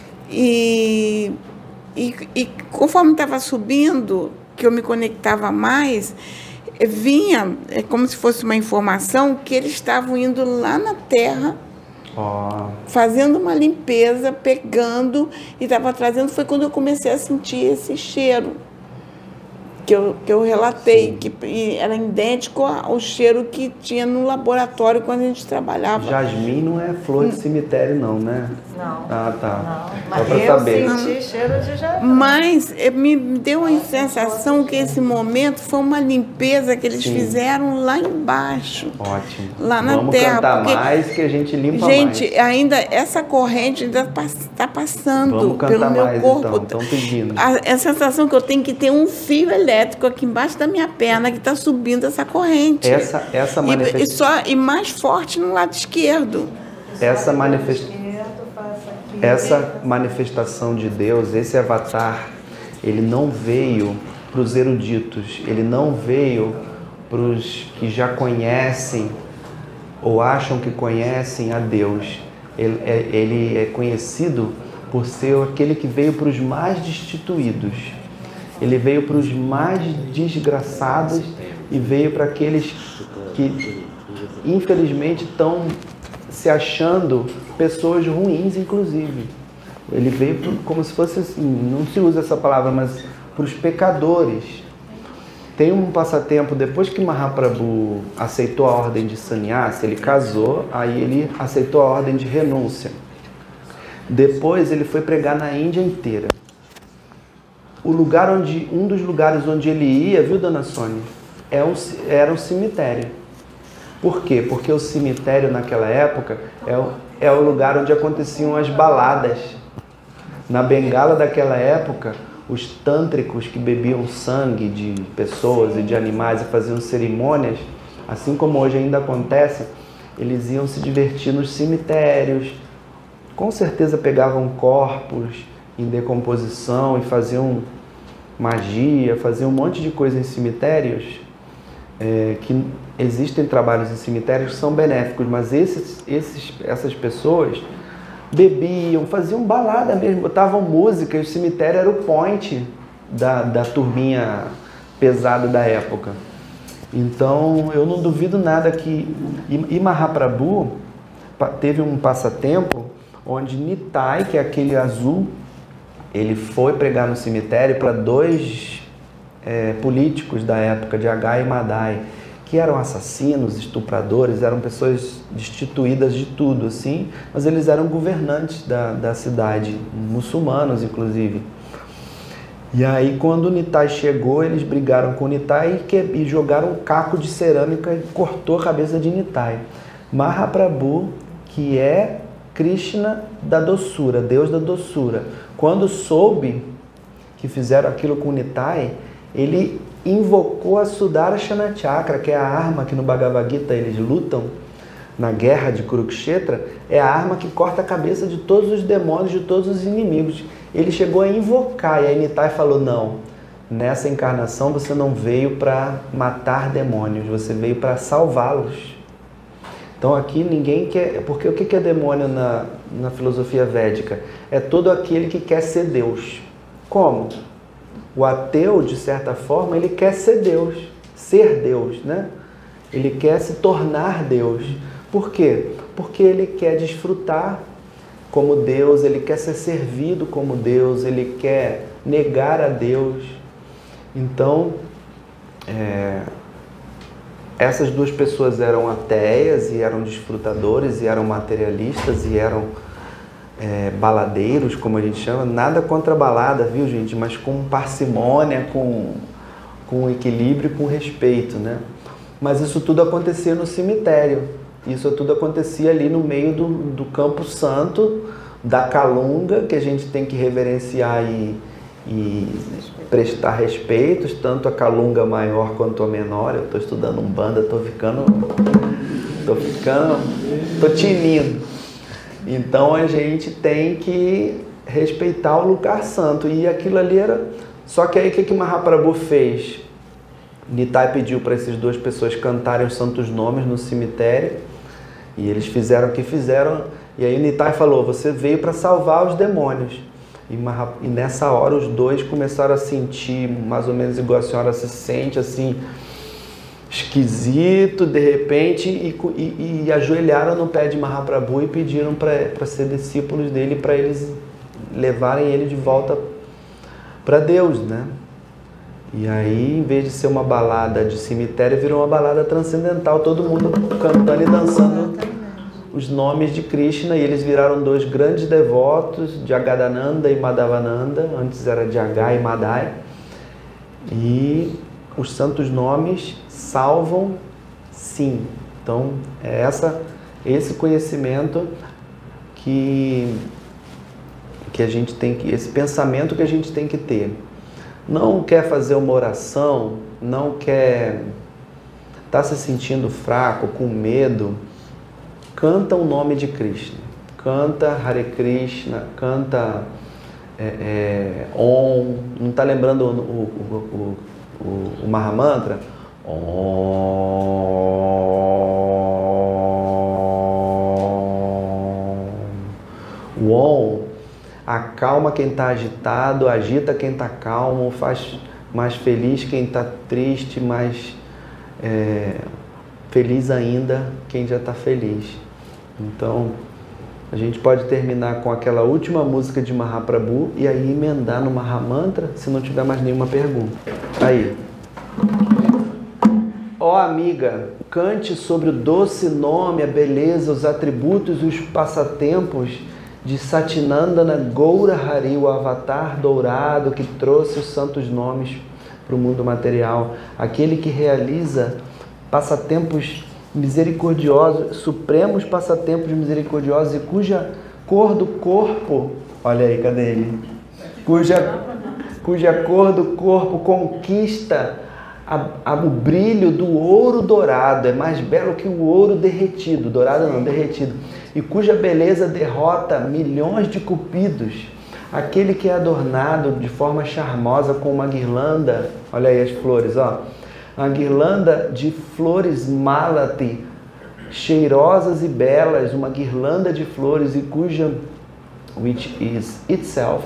E, e, e conforme estava subindo, que eu me conectava mais, vinha é como se fosse uma informação que eles estavam indo lá na Terra, oh. fazendo uma limpeza, pegando, e estava trazendo. Foi quando eu comecei a sentir esse cheiro que eu, que eu relatei, Sim. que e era idêntico ao cheiro que tinha no laboratório quando a gente trabalhava. Jasmim não é flor de cemitério, não, né? Não. Ah, tá. Não. Mas Só pra eu saber. senti cheiro de jasmim. Mas me deu a sensação que esse momento foi uma limpeza que eles Sim. fizeram lá embaixo. Ótimo. Lá na Vamos Terra. Cantar mais que a gente limpa gente, mais. ainda essa corrente ainda está passando Vamos cantar pelo meu mais, corpo. Então. Estão pedindo. A, a sensação que eu tenho que ter um fio elétrico aqui embaixo da minha perna que está subindo essa corrente. Essa, essa manifestação. E, e, só, e mais forte no lado esquerdo. Essa manifestação. Essa manifestação de Deus, esse avatar, ele não veio para os eruditos, ele não veio para os que já conhecem ou acham que conhecem a Deus. Ele é, ele é conhecido por ser aquele que veio para os mais destituídos. Ele veio para os mais desgraçados e veio para aqueles que, infelizmente, estão se achando pessoas ruins, inclusive. Ele veio pro, como se fosse assim, não se usa essa palavra, mas para os pecadores. Tem um passatempo, depois que Mahaprabhu aceitou a ordem de sannyasa, ele casou, aí ele aceitou a ordem de renúncia. Depois ele foi pregar na Índia inteira. O lugar onde, um dos lugares onde ele ia, viu, dona Sônia, é um, era um cemitério. Por quê? Porque o cemitério naquela época é o, é o lugar onde aconteciam as baladas. Na Bengala daquela época, os tântricos que bebiam sangue de pessoas e de animais e faziam cerimônias, assim como hoje ainda acontece, eles iam se divertir nos cemitérios. Com certeza pegavam corpos em decomposição e faziam magia, faziam um monte de coisa em cemitérios. É, que existem trabalhos em cemitérios que são benéficos, mas esses, esses, essas pessoas bebiam, faziam balada mesmo, botavam música, e o cemitério era o point da, da turminha pesada da época. Então eu não duvido nada que... E Mahaprabhu teve um passatempo onde Nitai, que é aquele azul, ele foi pregar no cemitério para dois é, políticos da época, de Agai e Madai, que eram assassinos, estupradores, eram pessoas destituídas de tudo, assim, mas eles eram governantes da, da cidade, muçulmanos, inclusive. E aí, quando o Nitai chegou, eles brigaram com o Nitai e, que, e jogaram um caco de cerâmica e cortou a cabeça de Nitai. Mahaprabhu, que é Krishna da doçura, Deus da doçura, quando soube que fizeram aquilo com o Nitai, ele invocou a Sudarshana Chakra, que é a arma que no Bhagavad Gita eles lutam na guerra de Kurukshetra, é a arma que corta a cabeça de todos os demônios, de todos os inimigos. Ele chegou a invocar, e aí Nitai falou, não, nessa encarnação você não veio para matar demônios, você veio para salvá-los. Então aqui ninguém quer... Porque o que é demônio na, na filosofia védica? É todo aquele que quer ser Deus. Como? O ateu, de certa forma, ele quer ser Deus, ser Deus, né? Ele quer se tornar Deus. Por quê? Porque ele quer desfrutar como Deus, ele quer ser servido como Deus, ele quer negar a Deus. Então, é, essas duas pessoas eram ateias e eram desfrutadores e eram materialistas e eram é, baladeiros, como a gente chama. Nada contra a balada, viu, gente? Mas com parcimônia, com, com equilíbrio e com respeito, né? Mas isso tudo acontecia no cemitério. Isso tudo acontecia ali no meio do, do Campo Santo, da Calunga, que a gente tem que reverenciar e, e prestar respeitos, tanto a Calunga maior quanto a menor. Eu estou estudando Umbanda, estou ficando, estou ficando, estou tinindo. Então a gente tem que respeitar o lugar santo, e aquilo ali era... Só que aí o que que Mahaprabhu fez? Nitai pediu para essas duas pessoas cantarem os santos nomes no cemitério, e eles fizeram o que fizeram, e aí Nitai falou: você veio para salvar os demônios. E, Mahap... e nessa hora os dois começaram a sentir, mais ou menos igual a senhora se sente, assim, esquisito, de repente, e, e, e ajoelharam no pé de Mahaprabhu e pediram para ser discípulos dele, para eles levarem ele de volta para Deus, né? E aí, em vez de ser uma balada de cemitério, virou uma balada transcendental, todo mundo cantando e dançando os nomes de Krishna, e eles viraram dois grandes devotos, Jagadananda e Madhavananda, antes era Jagai e Madai, e os santos nomes salvam, sim. Então, é essa, esse conhecimento que, que a gente tem que, esse pensamento que a gente tem que ter. Não quer fazer uma oração, não quer estar se sentindo fraco, com medo, canta o nome de Krishna, canta Hare Krishna, canta é, é, Om, não está lembrando o, o, o, o, o Mahamantra? Om. O Om acalma quem está agitado, agita quem está calmo, faz mais feliz quem está triste, mais é, feliz ainda quem já está feliz. Então, a gente pode terminar com aquela última música de Mahaprabhu e aí emendar no Mahamantra, se não tiver mais nenhuma pergunta. Aí. Ó amiga, cante sobre o doce nome, a beleza, os atributos e os passatempos de Satinandana Goura Hari, o avatar dourado que trouxe os santos nomes para o mundo material, aquele que realiza passatempos misericordiosos, supremos passatempos misericordiosos, e cuja cor do corpo, olha aí, cadê ele? Cuja, cuja cor do corpo conquista a, a, o brilho do ouro dourado, é mais belo que o ouro derretido, dourado não, derretido, e cuja beleza derrota milhões de cupidos, aquele que é adornado de forma charmosa com uma guirlanda, olha aí as flores, ó, uma guirlanda de flores malati, cheirosas e belas, uma guirlanda de flores, e cuja, which is itself,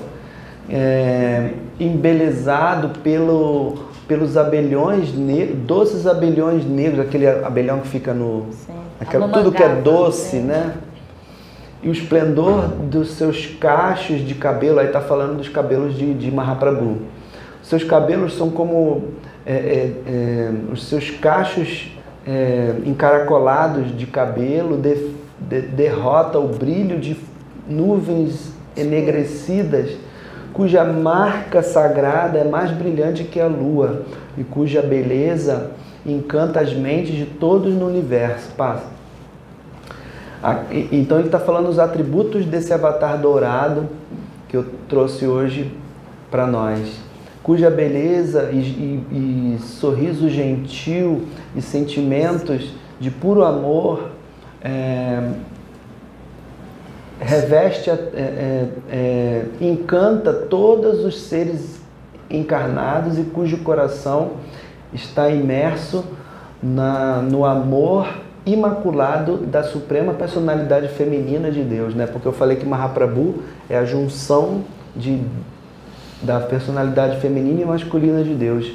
é, embelezado pelo, pelos abelhões negros, doces abelhões negros, aquele abelhão que fica no... Aquela, tudo que é doce, né? E o esplendor dos seus cachos de cabelo, aí está falando dos cabelos de, de Mahaprabhu. Os seus cabelos são como é, é, é, os seus cachos é, encaracolados de cabelo, de, de, derrota o brilho de nuvens enegrecidas, cuja marca sagrada é mais brilhante que a lua e cuja beleza encanta as mentes de todos no universo. Passa. Então ele está falando os atributos desse avatar dourado que eu trouxe hoje para nós, cuja beleza e, e, e sorriso gentil e sentimentos de puro amor é, reveste, é, é, é, encanta todos os seres encarnados, e cujo coração está imerso na, no amor imaculado da suprema personalidade feminina de Deus, né? Porque eu falei que Mahaprabhu é a junção de, da personalidade feminina e masculina de Deus.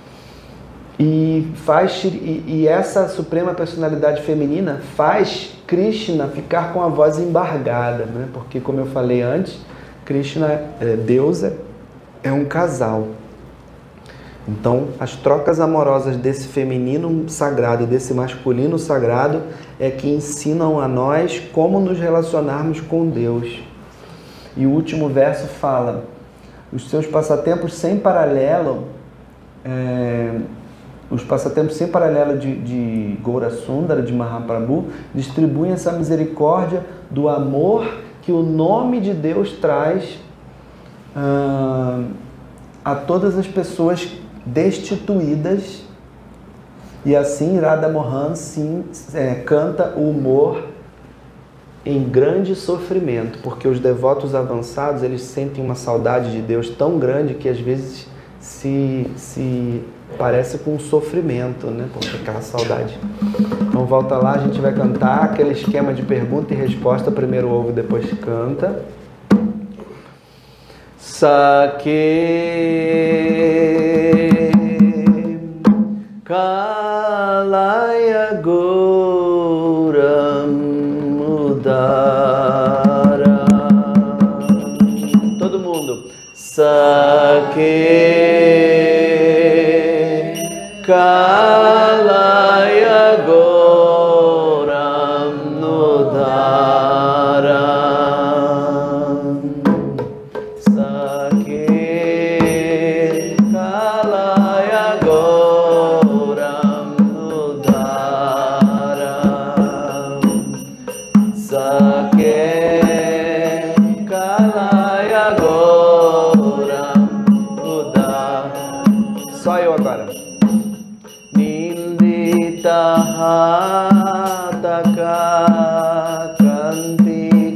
E, faz, e, e essa suprema personalidade feminina faz Krishna ficar com a voz embargada, né? Porque, como eu falei antes, Krishna, é, Deus é, é um casal. Então, as trocas amorosas desse feminino sagrado e desse masculino sagrado é que ensinam a nós como nos relacionarmos com Deus. E o último verso fala: os seus passatempos sem paralelo é, os passatempos sem paralelo de, de Gaura Sundara, de Mahaprabhu, distribuem essa misericórdia do amor que o nome de Deus traz uh, a todas as pessoas destituídas. E assim Radha Mohan sim, é, canta o humor em grande sofrimento, porque os devotos avançados, eles sentem uma saudade de Deus tão grande que às vezes se, se parece com um sofrimento, né? Porque aquela saudade. Então volta lá, a gente vai cantar aquele esquema de pergunta e resposta, primeiro ouve, depois canta. Sake Kalaya Gouram Mudara. Todo mundo. Sake Kalaya Gouram Mudara. Sake Kalaya Gouram Mudara. Sake Kalaya Gouram Mudara. Só eu agora. Hataka Kanti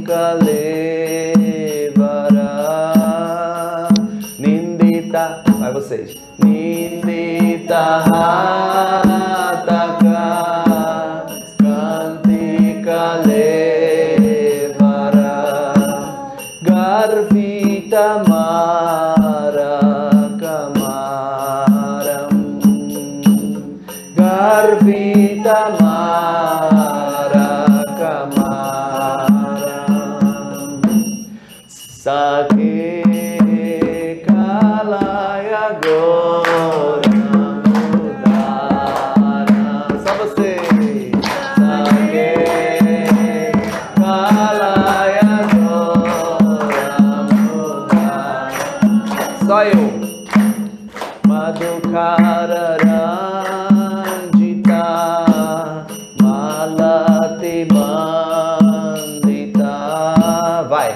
Kalevara. Nindita. Vai vocês. Nindita Hataka Kanti Kalevara. Garvita Mara Kamaram. Garvita Mara Kamaram. Sake Kalaya Gouram Mudara. Só vocês. Sake Kalaya Gouram Mudara. Só eu. Madhukarara Malati Bandita. Vai.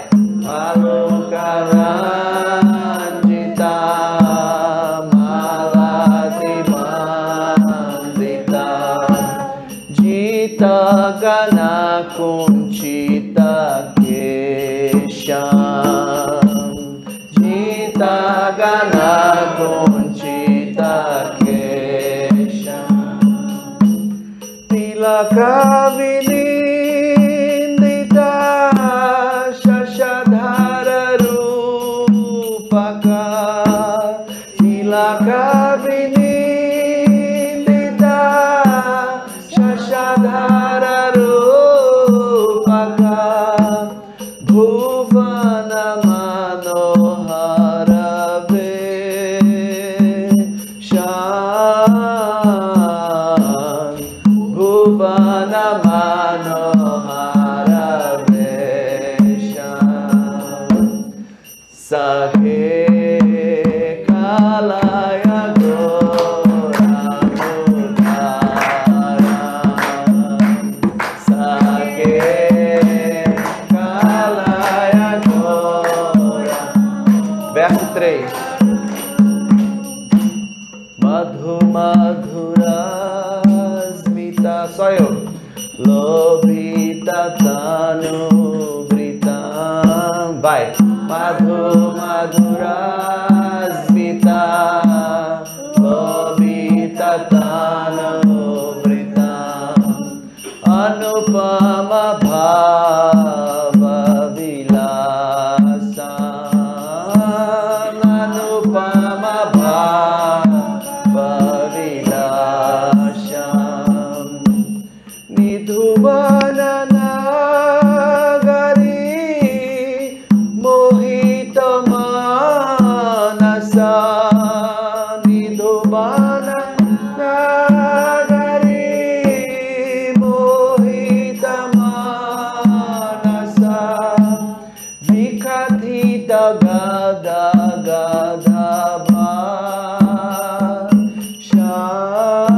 Alokaranjita Malati Bandita. Jita Gana Kunchita Kesham. Jita Gana Kunchita Kesham. Tilakavinindita Shashadhara Rupaka. Tilakavinindita Shashadhara Rupaka. Bhuvana Manohara Veshan. Bhuvana Manohara Veshan. Sake Kalaya Gouram Mudara. Sake Kalaya Gouram. Verso três. Madhu Madhura Só eu. Lobita Tanu Britam. Vai. Madhu Madhura Smita. Lobita Tanu Britam. Anupama Bhava Vilasam. Anupama Bhava Vilasam. Nidhuvana Nagari Mohita Manasa. Nidhuvana Nagari Mohita Manasa. Vikadhita Gada Gada Bha Shah.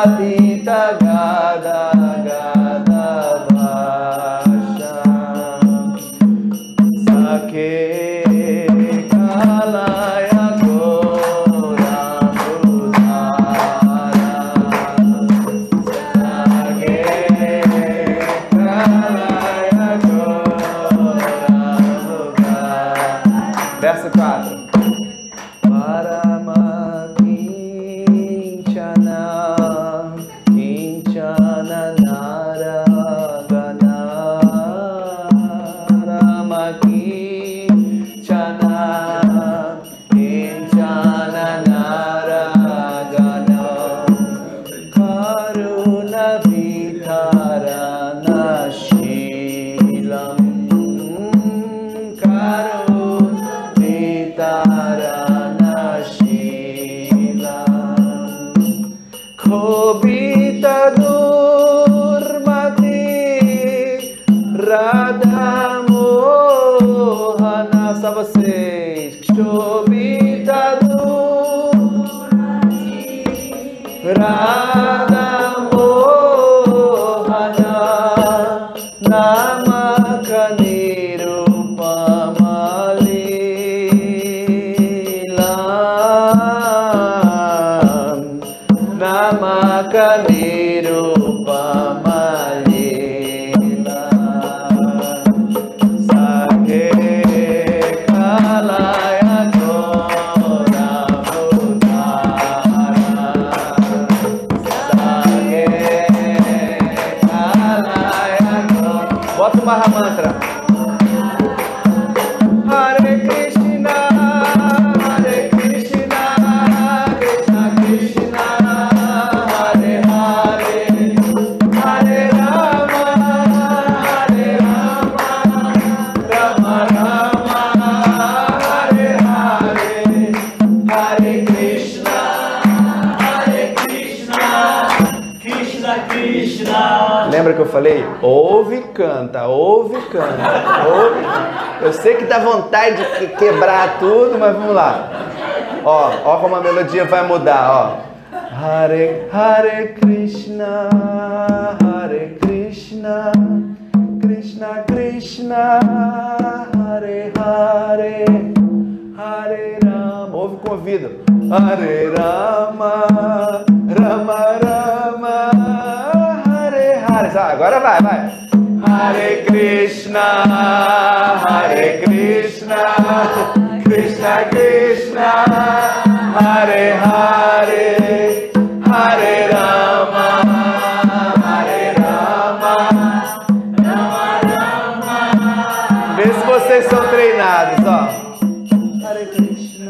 Pita Gada Gada Vasha Sake Kalaya Gora Mudara Sake Kalaya Gora Mudara. Verso quatro. Paramakinchana Kinchana Naragana Ramakinchana Kinchana Naragana Karuna Vitarana Shilam Karuna Vitarana Kobita Durmati Radha Mohana. Só vocês. Kobita Durmati Radha Mohana Namakaniru Pamalila Namakaniru Pamalila Sake Kalaya Gora Mudara Sake Kalaya Gora. Bota o Mahamantra. Hare Krishna Hare Krishna Krishna Krishna Hare Hare Hare Rama Hare Rama Rama Rama Hare Hare Hare Krishna Hare Krishna Krishna Krishna. Lembra que eu falei? Ouve e canta, ouve e canta, ouve. Eu sei que dá vontade de que- quebrar tudo, mas vamos lá. Ó, ó como a melodia vai mudar, ó. Hare Hare Krishna, Hare Krishna, Krishna Krishna, Hare Hare, Hare Rama. Ouve com o ouvido. Hare Rama, Rama Rama, Hare Hare. Ah, agora vai, vai. Hare Krishna, Hare Krishna, Krishna Krishna, Hare Hare, Hare Rama, Hare Rama, Rama Rama. Vê se vocês são treinados, ó. Hare Krishna,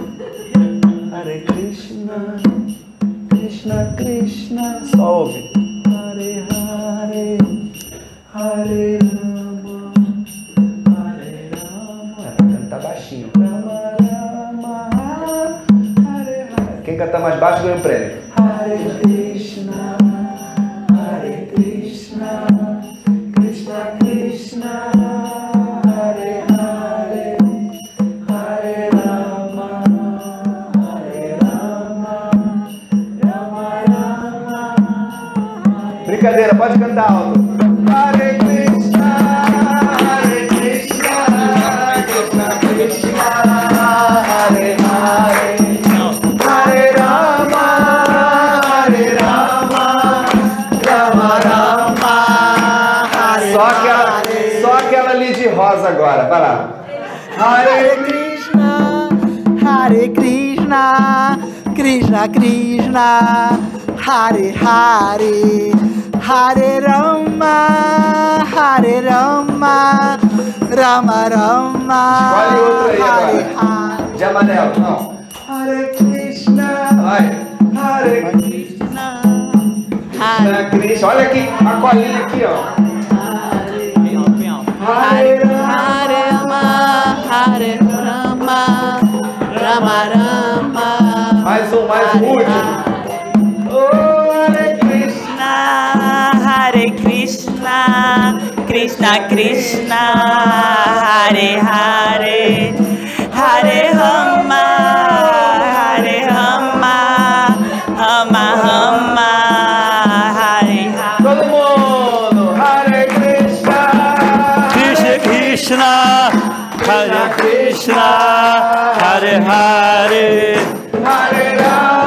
Hare Krishna, Krishna Krishna. Só ouve. Hare Hare, Hare Rama, Hare Rama. É, tá baixinho. Rama Rama, Hare Hare. Quem cantar mais baixo ganha um prêmio. Hare Krishna, Hare Krishna, Krishna Krishna, Hare Hare, Hare Rama, Hare Rama, Rama Rama. Brincadeira, pode cantar alto. Hare Krishna, Hare Krishna, Krishna Krishna, Hare Hare, Hare Rama, Hare Rama, Rama Rama, Hare só aquela, só aquela ali de rosa agora, vai lá. Hare Krishna, Hare Krishna, Krishna Krishna, Hare Hare, Hare Rama, Hare Rama, Rama Rama, Escolhe outro aí Hare agora. De amarelo, não. Hare Krishna, vai. Hare Krishna, Krishna Krishna. Olha aqui, a colinha aqui, ó. Hare Rama, Hare Rama, Rama Rama, mais um, mais um último. Oh, Hare Krishna, Hare Krishna, Krishna Krishna, Hare Hare, Hare Rama, Hare Rama, Rama Rama, Krishna, Hare Krishna, Hare Hare, Hare Rama.